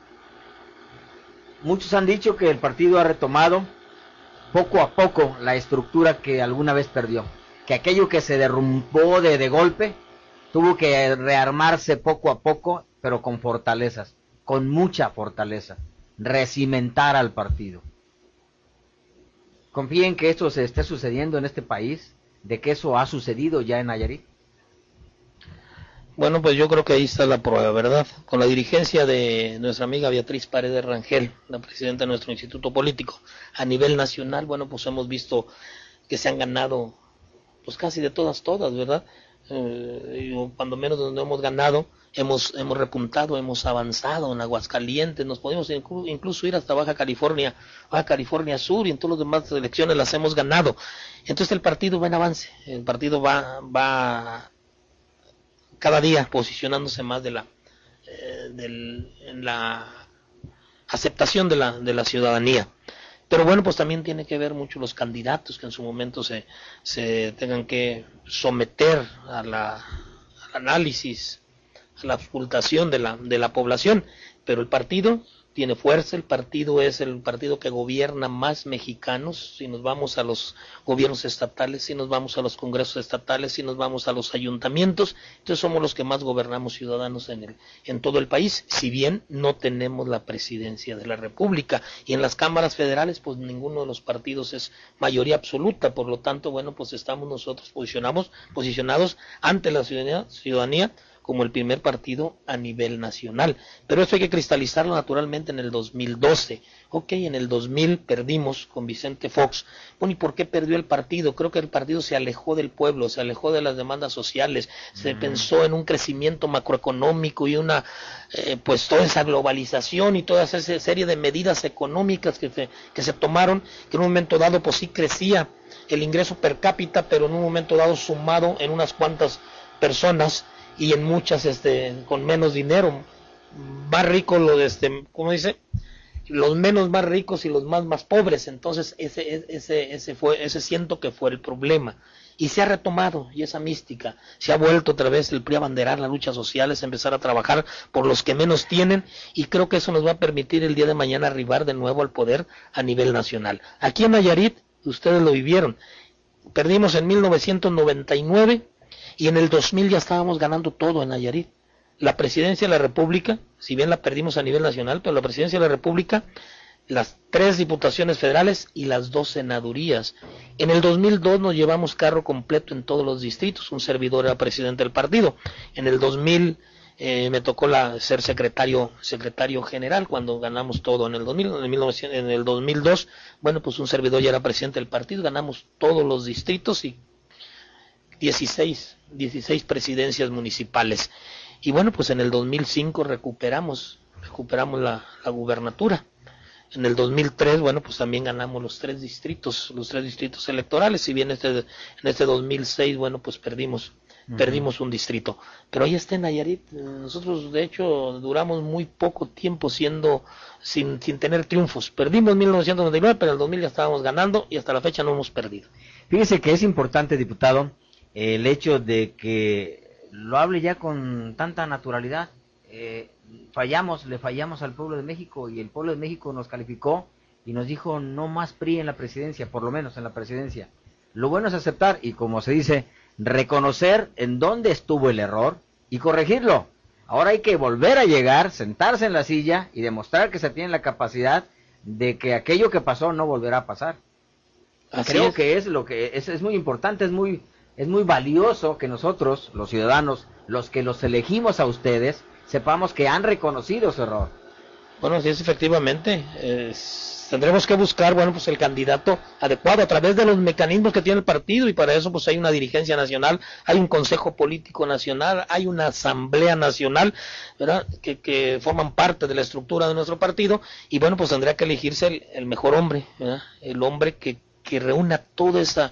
Muchos han dicho que el partido ha retomado poco a poco la estructura que alguna vez perdió, que aquello que se derrumbó de golpe tuvo que rearmarse poco a poco, pero con fortalezas, con mucha fortaleza, recimentar al partido. ¿Confíen que esto se esté sucediendo en este país? ¿De que eso ha sucedido ya en Nayarit? Bueno, pues yo creo que ahí está la prueba, ¿verdad? Con la dirigencia de nuestra amiga Beatriz Paredes Rangel, la presidenta de nuestro instituto político, a nivel nacional, bueno, pues hemos visto que se han ganado, pues casi de todas, ¿verdad? Cuando menos donde hemos ganado, hemos repuntado, hemos avanzado en Aguascalientes, nos podemos incluso ir hasta Baja California Sur, y en todas las demás elecciones las hemos ganado. Entonces el partido va en avance, el partido va cada día posicionándose más en la aceptación de la ciudadanía. Pero bueno, pues también tiene que ver mucho los candidatos que en su momento se tengan que someter al análisis, a la auscultación de la población. Pero el partido tiene fuerza, el partido es el partido que gobierna más mexicanos. Si nos vamos a los gobiernos estatales, si nos vamos a los congresos estatales, si nos vamos a los ayuntamientos, entonces somos los que más gobernamos ciudadanos en todo el país, si bien no tenemos la presidencia de la República. Y en las cámaras federales, pues ninguno de los partidos es mayoría absoluta, por lo tanto, bueno, pues estamos nosotros posicionados ante la ciudadanía como el primer partido a nivel nacional. Pero eso hay que cristalizarlo naturalmente en el 2012. Ok, en el 2000 perdimos con Vicente Fox. Bueno, ¿y por qué perdió el partido? Creo que el partido se alejó del pueblo, se alejó de las demandas sociales, se pensó en un crecimiento macroeconómico y pues toda esa globalización y toda esa serie de medidas económicas que se tomaron, que en un momento dado pues sí crecía el ingreso per cápita, pero en un momento dado sumado en unas cuantas personas y en muchas con menos dinero, más ricos ¿cómo dice? Los menos más ricos y los más pobres. Entonces ese siento que fue el problema, y se ha retomado, y esa mística se ha vuelto otra vez el PRI a abanderar las luchas sociales, empezar a trabajar por los que menos tienen, y creo que eso nos va a permitir el día de mañana arribar de nuevo al poder a nivel nacional. Aquí en Nayarit, ustedes lo vivieron, perdimos en 1999, y en el 2000 ya estábamos ganando todo en Nayarit. La presidencia de la República, si bien la perdimos a nivel nacional, pero la presidencia de la República, las 3 diputaciones federales y las 2 senadurías. En el 2002 nos llevamos carro completo en todos los distritos, un servidor era presidente del partido. En el 2000 me tocó ser secretario general cuando ganamos todo en el 2000. En el 2002, bueno, pues un servidor ya era presidente del partido, ganamos todos los distritos y 16 presidencias municipales. Y bueno, pues en el 2005 recuperamos la gubernatura. En el 2003, bueno, pues también ganamos los 3 distritos electorales. Si bien en este 2006, bueno, pues perdimos un distrito. Pero ahí está en Nayarit. Nosotros, de hecho, duramos muy poco tiempo sin tener triunfos. Perdimos en 1999, pero en el 2000 ya estábamos ganando y hasta la fecha no hemos perdido. Fíjese que es importante, diputado, el hecho de que lo hable ya con tanta naturalidad. Le fallamos al pueblo de México, y el pueblo de México nos calificó y nos dijo no más PRI en la presidencia, por lo menos en la presidencia. Lo bueno es aceptar y, como se dice, reconocer en dónde estuvo el error y corregirlo. Ahora hay que volver a llegar, sentarse en la silla y demostrar que se tiene la capacidad de que aquello que pasó no volverá a pasar. Creo que es muy importante, es muy valioso que nosotros, los ciudadanos, los que los elegimos a ustedes, sepamos que han reconocido su error. Bueno, sí, efectivamente, tendremos que buscar, bueno, pues el candidato adecuado a través de los mecanismos que tiene el partido, y para eso pues hay una dirigencia nacional, hay un consejo político nacional, hay una asamblea nacional, ¿verdad?, que forman parte de la estructura de nuestro partido, y bueno, pues tendría que elegirse el mejor hombre, ¿verdad?, el hombre que reúna toda esa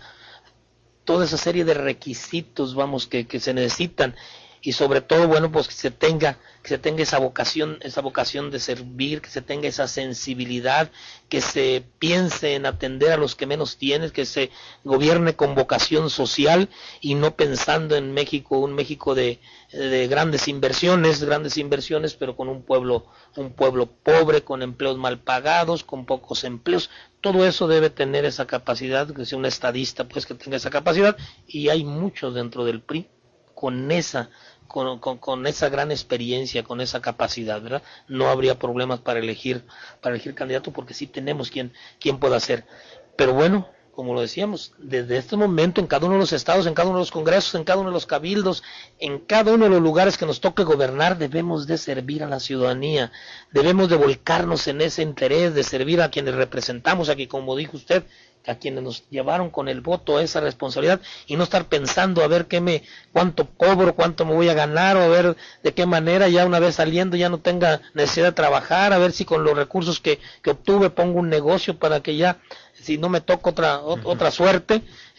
serie de requisitos, vamos, que se necesitan, y sobre todo, bueno, pues que se tenga esa vocación de servir, que se tenga esa sensibilidad, que se piense en atender a los que menos tienen, que se gobierne con vocación social y no pensando en México, un México de grandes inversiones, pero con un pueblo pobre, con empleos mal pagados, con pocos empleos. Todo eso debe tener esa capacidad, que sea un estadista, pues, que tenga esa capacidad, y hay muchos dentro del PRI con esa gran experiencia, con esa capacidad, ¿verdad? No habría problemas para elegir candidato, porque sí tenemos quien pueda hacer. Pero bueno, como lo decíamos, desde este momento en cada uno de los estados, en cada uno de los congresos, en cada uno de los cabildos, en cada uno de los lugares que nos toque gobernar, debemos de servir a la ciudadanía, debemos de volcarnos en ese interés de servir a quienes representamos aquí, como dijo usted, a quienes nos llevaron con el voto a esa responsabilidad, y no estar pensando a ver cuánto cobro, cuánto me voy a ganar, o a ver de qué manera ya una vez saliendo ya no tenga necesidad de trabajar, a ver si con los recursos que obtuve pongo un negocio para que ya, si no me toca otra suerte,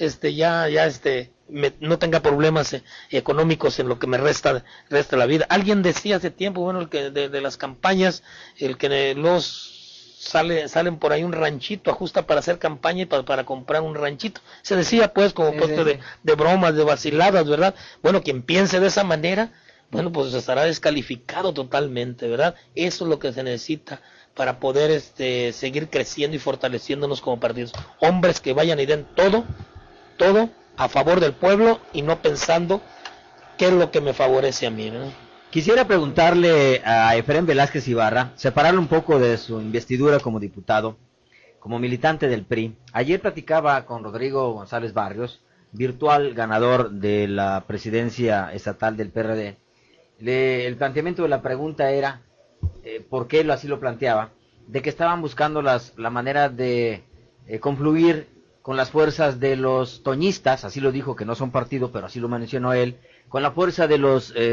no tenga problemas económicos en lo que me resta la vida. Alguien decía hace tiempo, bueno, el que de las campañas, el que salen por ahí un ranchito, ajusta para hacer campaña y para comprar un ranchito. Se decía pues como de bromas, de vaciladas, ¿verdad? Bueno, quien piense de esa manera, bueno, pues estará descalificado totalmente, ¿verdad? Eso es lo que se necesita para poder seguir creciendo y fortaleciéndonos como partidos. Hombres que vayan y den todo a favor del pueblo y no pensando qué es lo que me favorece a mí, ¿verdad? Quisiera preguntarle a Efrén Velázquez Ibarra, separarlo un poco de su investidura como diputado, como militante del PRI. Ayer platicaba con Rodrigo González Barrios, virtual ganador de la presidencia estatal del PRD. El planteamiento de la pregunta era, ¿por qué así lo planteaba? De que estaban buscando la manera de confluir con las fuerzas de los toñistas, así lo dijo, que no son partido, pero así lo mencionó él, con la fuerza de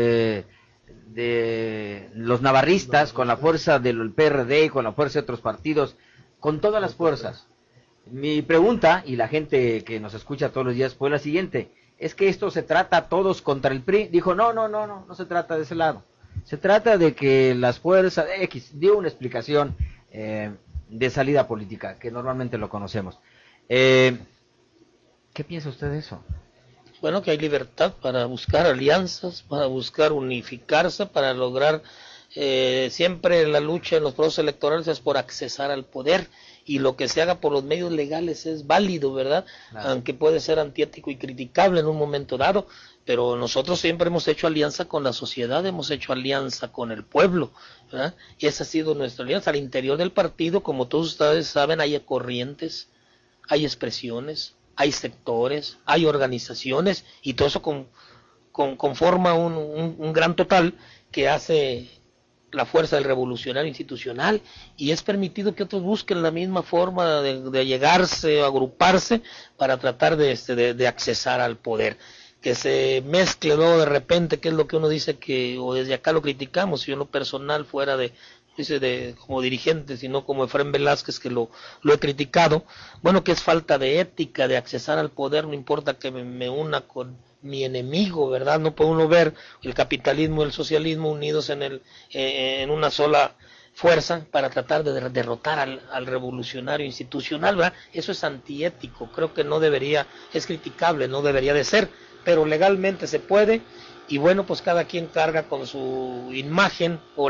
los navarristas, con la fuerza del PRD, con la fuerza de otros partidos, con todas las fuerzas. Mi pregunta, y la gente que nos escucha todos los días, fue la siguiente: ¿es que esto se trata todos contra el PRI? Dijo, no se trata de ese lado. Se trata de que las fuerzas X, dio una explicación de salida política, que normalmente lo conocemos. ¿Qué piensa usted de eso? Bueno, que hay libertad para buscar alianzas, para buscar unificarse, para lograr siempre la lucha en los procesos electorales es por accesar al poder, y lo que se haga por los medios legales es válido, ¿verdad? Claro. Aunque puede ser antiético y criticable en un momento dado, pero nosotros siempre hemos hecho alianza con la sociedad, hemos hecho alianza con el pueblo, ¿verdad? Y esa ha sido nuestra alianza. Al interior del partido, como todos ustedes saben, hay corrientes, hay expresiones, hay sectores, hay organizaciones, y todo eso conforma un gran total que hace la fuerza del revolucionario institucional, y es permitido que otros busquen la misma forma de llegarse o agruparse para tratar de accesar al poder. Que se mezcle luego de repente, que es lo que uno dice o desde acá lo criticamos, si yo en lo personal fuera como dirigente, sino como Efrén Velázquez, que lo he criticado, bueno, que es falta de ética, de accesar al poder, no importa que me una con mi enemigo, ¿verdad? No puede uno ver el capitalismo y el socialismo unidos en una sola fuerza para tratar de derrotar al revolucionario institucional, ¿verdad? Eso es antiético, creo que no debería, es criticable, no debería de ser, pero legalmente se puede. Y bueno, pues cada quien carga con su imagen o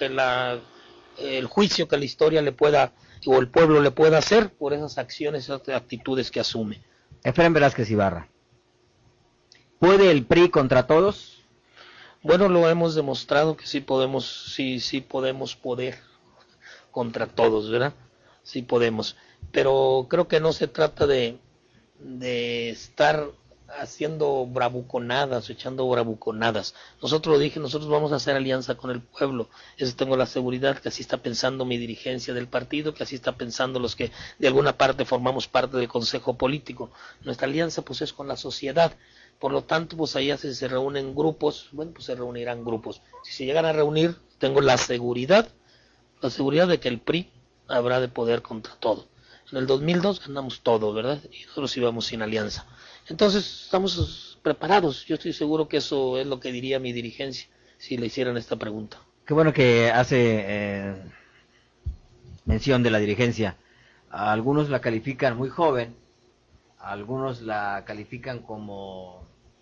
el juicio que la historia le pueda, o el pueblo le pueda hacer por esas acciones, esas actitudes que asume. Efrén Velázquez Ibarra, ¿puede el PRI contra todos? Bueno, lo hemos demostrado que sí podemos poder contra todos, ¿verdad? Sí podemos, pero creo que no se trata de estar haciendo bravuconadas, echando bravuconadas. Nosotros vamos a hacer alianza con el pueblo. Eso tengo la seguridad que así está pensando mi dirigencia del partido, que así está pensando los que de alguna parte formamos parte del consejo político. Nuestra alianza pues es con la sociedad. Por lo tanto, pues allá si se reúnen grupos, bueno, pues se reunirán grupos. Si se llegan a reunir, tengo la seguridad de que el PRI habrá de poder contra todo. En el 2002 ganamos todo, ¿verdad? Y nosotros íbamos sin alianza. Entonces estamos preparados. Yo estoy seguro que eso es lo que diría mi dirigencia si le hicieran esta pregunta. Qué bueno que hace mención de la dirigencia. Algunos la califican muy joven, algunos la califican como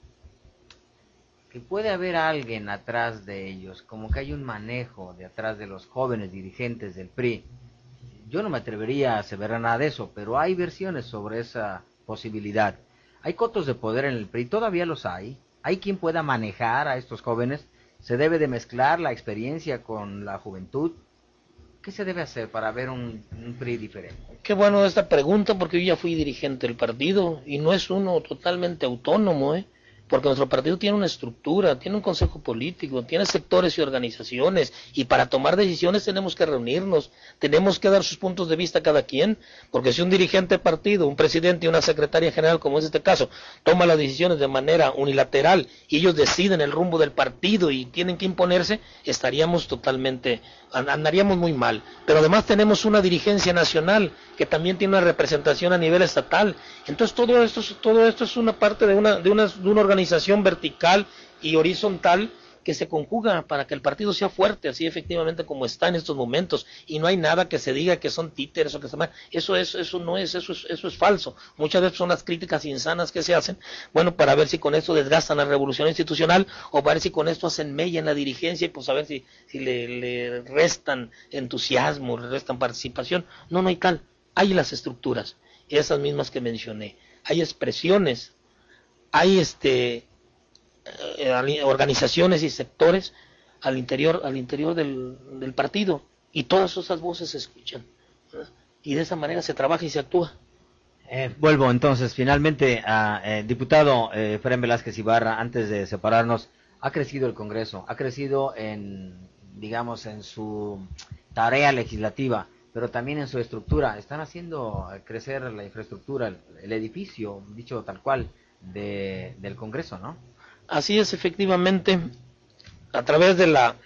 que puede haber alguien atrás de ellos, como que hay un manejo de atrás de los jóvenes dirigentes del PRI. Yo no me atrevería a aseverar nada de eso, pero hay versiones sobre esa posibilidad. Hay cotos de poder en el PRI, todavía los hay. Hay quien pueda manejar a estos jóvenes. Se debe de mezclar la experiencia con la juventud. ¿Qué se debe hacer para ver un PRI diferente? Qué bueno esta pregunta, porque yo ya fui dirigente del partido y no es uno totalmente autónomo, porque nuestro partido tiene una estructura, tiene un consejo político, tiene sectores y organizaciones, y para tomar decisiones tenemos que reunirnos, tenemos que dar sus puntos de vista a cada quien, porque si un dirigente de partido, un presidente y una secretaria general, como es este caso, toma las decisiones de manera unilateral y ellos deciden el rumbo del partido y tienen que imponerse, andaríamos muy mal. Pero además tenemos una dirigencia nacional que también tiene una representación a nivel estatal. Entonces todo esto es una parte de una organización vertical y horizontal que se conjuga para que el partido sea fuerte, así efectivamente como está en estos momentos, y no hay nada que se diga que son títeres o que se eso es falso. Muchas veces son las críticas insanas que se hacen, bueno, para ver si con esto desgastan la revolución institucional, o para ver si con esto hacen mella en la dirigencia, y pues a ver si le restan entusiasmo, le restan participación. No hay tal. Hay las estructuras, esas mismas que mencioné, hay expresiones, hay organizaciones y sectores al interior del partido, y todas esas voces se escuchan, ¿verdad? Y de esa manera se trabaja y se actúa. Vuelvo entonces finalmente a diputado Efraín Velázquez Ibarra. Antes de separarnos, ha crecido el Congreso, ha crecido en su tarea legislativa, pero también en su estructura. Están haciendo crecer la infraestructura, el edificio, dicho tal cual, del Congreso, ¿no? Así es, efectivamente, a través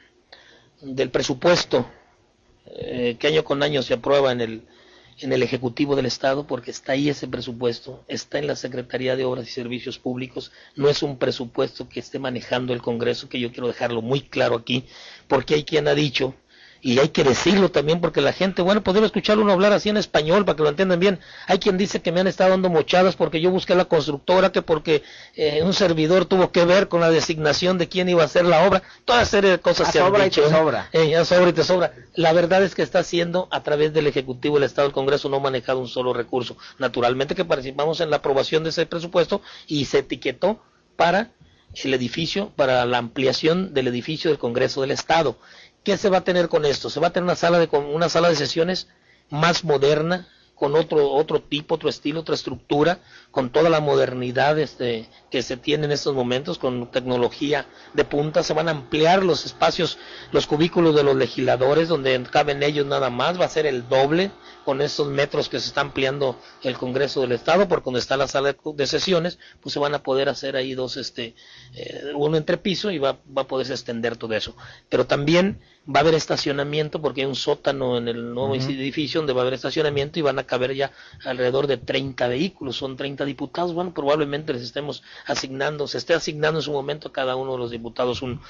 del presupuesto que año con año se aprueba en el Ejecutivo del Estado, porque está ahí ese presupuesto, está en la Secretaría de Obras y Servicios Públicos, no es un presupuesto que esté manejando el Congreso, que yo quiero dejarlo muy claro aquí, porque hay quien ha dicho, y hay que decirlo también, porque la gente, bueno, podría escucharlo uno hablar así en español para que lo entiendan bien. Hay quien dice que me han estado dando mochadas porque yo busqué la constructora, que porque un servidor tuvo que ver con la designación de quién iba a hacer la obra, toda serie de cosas se han dicho. Ya sobra y te sobra. La verdad es que está haciendo a través del Ejecutivo del Estado, el Congreso no ha manejado un solo recurso. Naturalmente que participamos en la aprobación de ese presupuesto y se etiquetó para el edificio, para la ampliación del edificio del Congreso del Estado. ¿Qué se va a tener con esto? Se va a tener una sala de sesiones más moderna, con otro tipo, otro estilo, otra estructura, con toda la modernidad que se tiene en estos momentos, con tecnología de punta. Se van a ampliar los espacios, los cubículos de los legisladores, donde caben ellos nada más, va a ser el doble con esos metros que se está ampliando el Congreso del Estado, porque donde está la sala de sesiones, pues se van a poder hacer ahí uno entrepiso, y va a poderse extender todo eso. Pero también va a haber estacionamiento, porque hay un sótano en el nuevo edificio donde va a haber estacionamiento, y van a caber ya alrededor de 30 vehículos, son 30 diputados. Bueno, probablemente se esté asignando en su momento a cada uno de los diputados un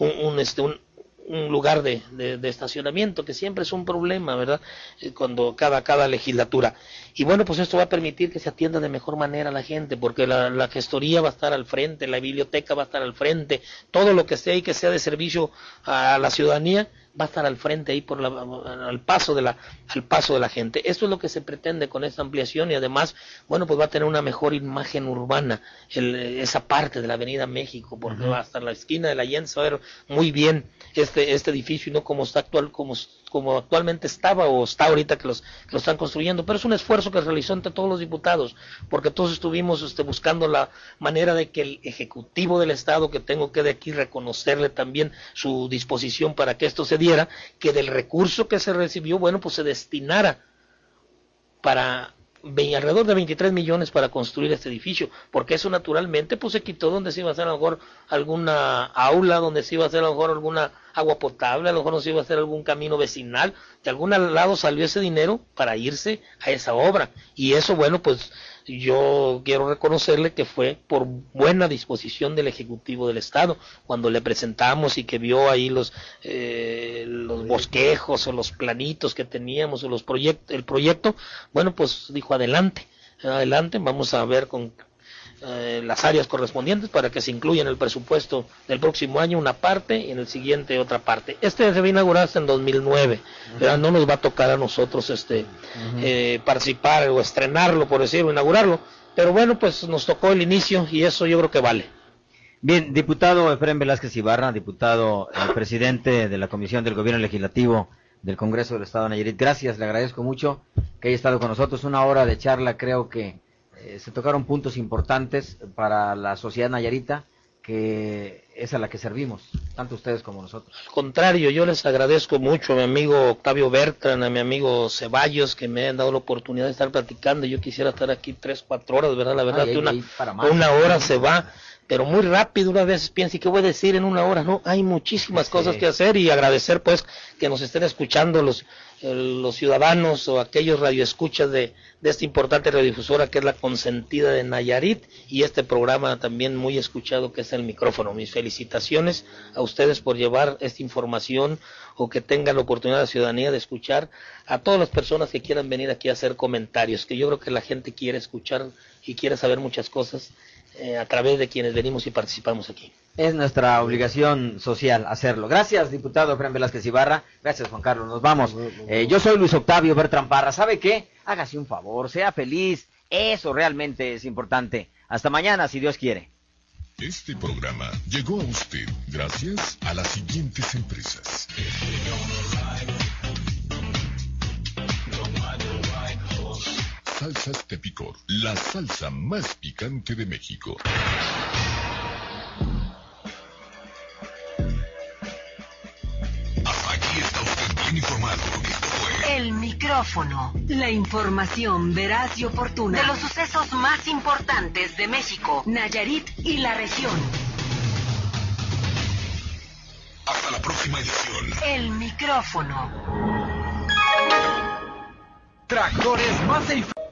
lugar de estacionamiento, que siempre es un problema, ¿verdad? Cuando cada legislatura. Y bueno, pues esto va a permitir que se atienda de mejor manera a la gente, porque la gestoría va a estar al frente, la biblioteca va a estar al frente, todo lo que sea y que sea de servicio a la ciudadanía va a estar al frente ahí al paso de la gente. Esto es lo que se pretende con esta ampliación, y además, bueno, pues va a tener una mejor imagen urbana esa parte de la Avenida México, porque va a estar la esquina de la Allende, se va a ver muy bien este edificio, y no como está como actualmente estaba o está ahorita que lo están construyendo. Pero es un esfuerzo que se realizó entre todos los diputados, porque todos estuvimos buscando la manera de que el Ejecutivo del Estado, que tengo que de aquí reconocerle también su disposición para que esto se diera, que del recurso que se recibió, bueno, pues se destinara para alrededor de 23 millones para construir este edificio, porque eso naturalmente pues se quitó donde se iba a hacer a lo mejor alguna aula, donde se iba a hacer a lo mejor alguna agua potable, a lo mejor no se iba a hacer algún camino vecinal. De algún lado salió ese dinero para irse a esa obra, y eso, bueno, pues yo quiero reconocerle que fue por buena disposición del Ejecutivo del Estado, cuando le presentamos y que vio ahí los bosquejos o los planitos que teníamos o el proyecto, bueno, pues dijo adelante, vamos a ver con las áreas correspondientes para que se incluya en el presupuesto del próximo año una parte y en el siguiente otra parte. Se va a inaugurar hasta en 2009, pero no nos va a tocar a nosotros participar o estrenarlo, por decirlo, inaugurarlo, pero bueno, pues nos tocó el inicio, y eso yo creo que vale. Bien, diputado Efraín Velázquez Ibarra, diputado presidente de la Comisión del Gobierno Legislativo del Congreso del Estado de Nayarit. Gracias, le agradezco mucho que haya estado con nosotros. Una hora de charla, creo que se tocaron puntos importantes para la sociedad nayarita, que es a la que servimos, tanto ustedes como nosotros. Al contrario, yo les agradezco mucho a mi amigo Octavio Bertrand, a mi amigo Ceballos, que me han dado la oportunidad de estar platicando. Yo quisiera estar aquí 3-4 horas, ¿verdad? La verdad que una hora se va, pero muy rápido. Una vez piensa, ¿y qué voy a decir en una hora? No, hay muchísimas cosas que hacer, y agradecer pues que nos estén escuchando los ciudadanos o aquellos radioescuchas de esta importante radiodifusora que es la consentida de Nayarit, y este programa también muy escuchado que es El Micrófono. Mis felicitaciones a ustedes por llevar esta información, o que tengan la oportunidad de la ciudadanía de escuchar a todas las personas que quieran venir aquí a hacer comentarios, que yo creo que la gente quiere escuchar y quiere saber muchas cosas a través de quienes venimos y participamos aquí. Es nuestra obligación social hacerlo. Gracias, diputado Efraín Velázquez Ibarra. Gracias, Juan Carlos. Nos vamos. Yo soy Luis Octavio Bertrand Parra. ¿Sabe qué? Hágase un favor, sea feliz. Eso realmente es importante. Hasta mañana, si Dios quiere. Este programa llegó a usted gracias a las siguientes empresas. Salsas Tepicor, la salsa más picante de México. Aquí está usted bien informado. Esto fue El Micrófono. La información veraz y oportuna de los sucesos más importantes de México, Nayarit y la región. Hasta la próxima edición. El Micrófono. Tractores más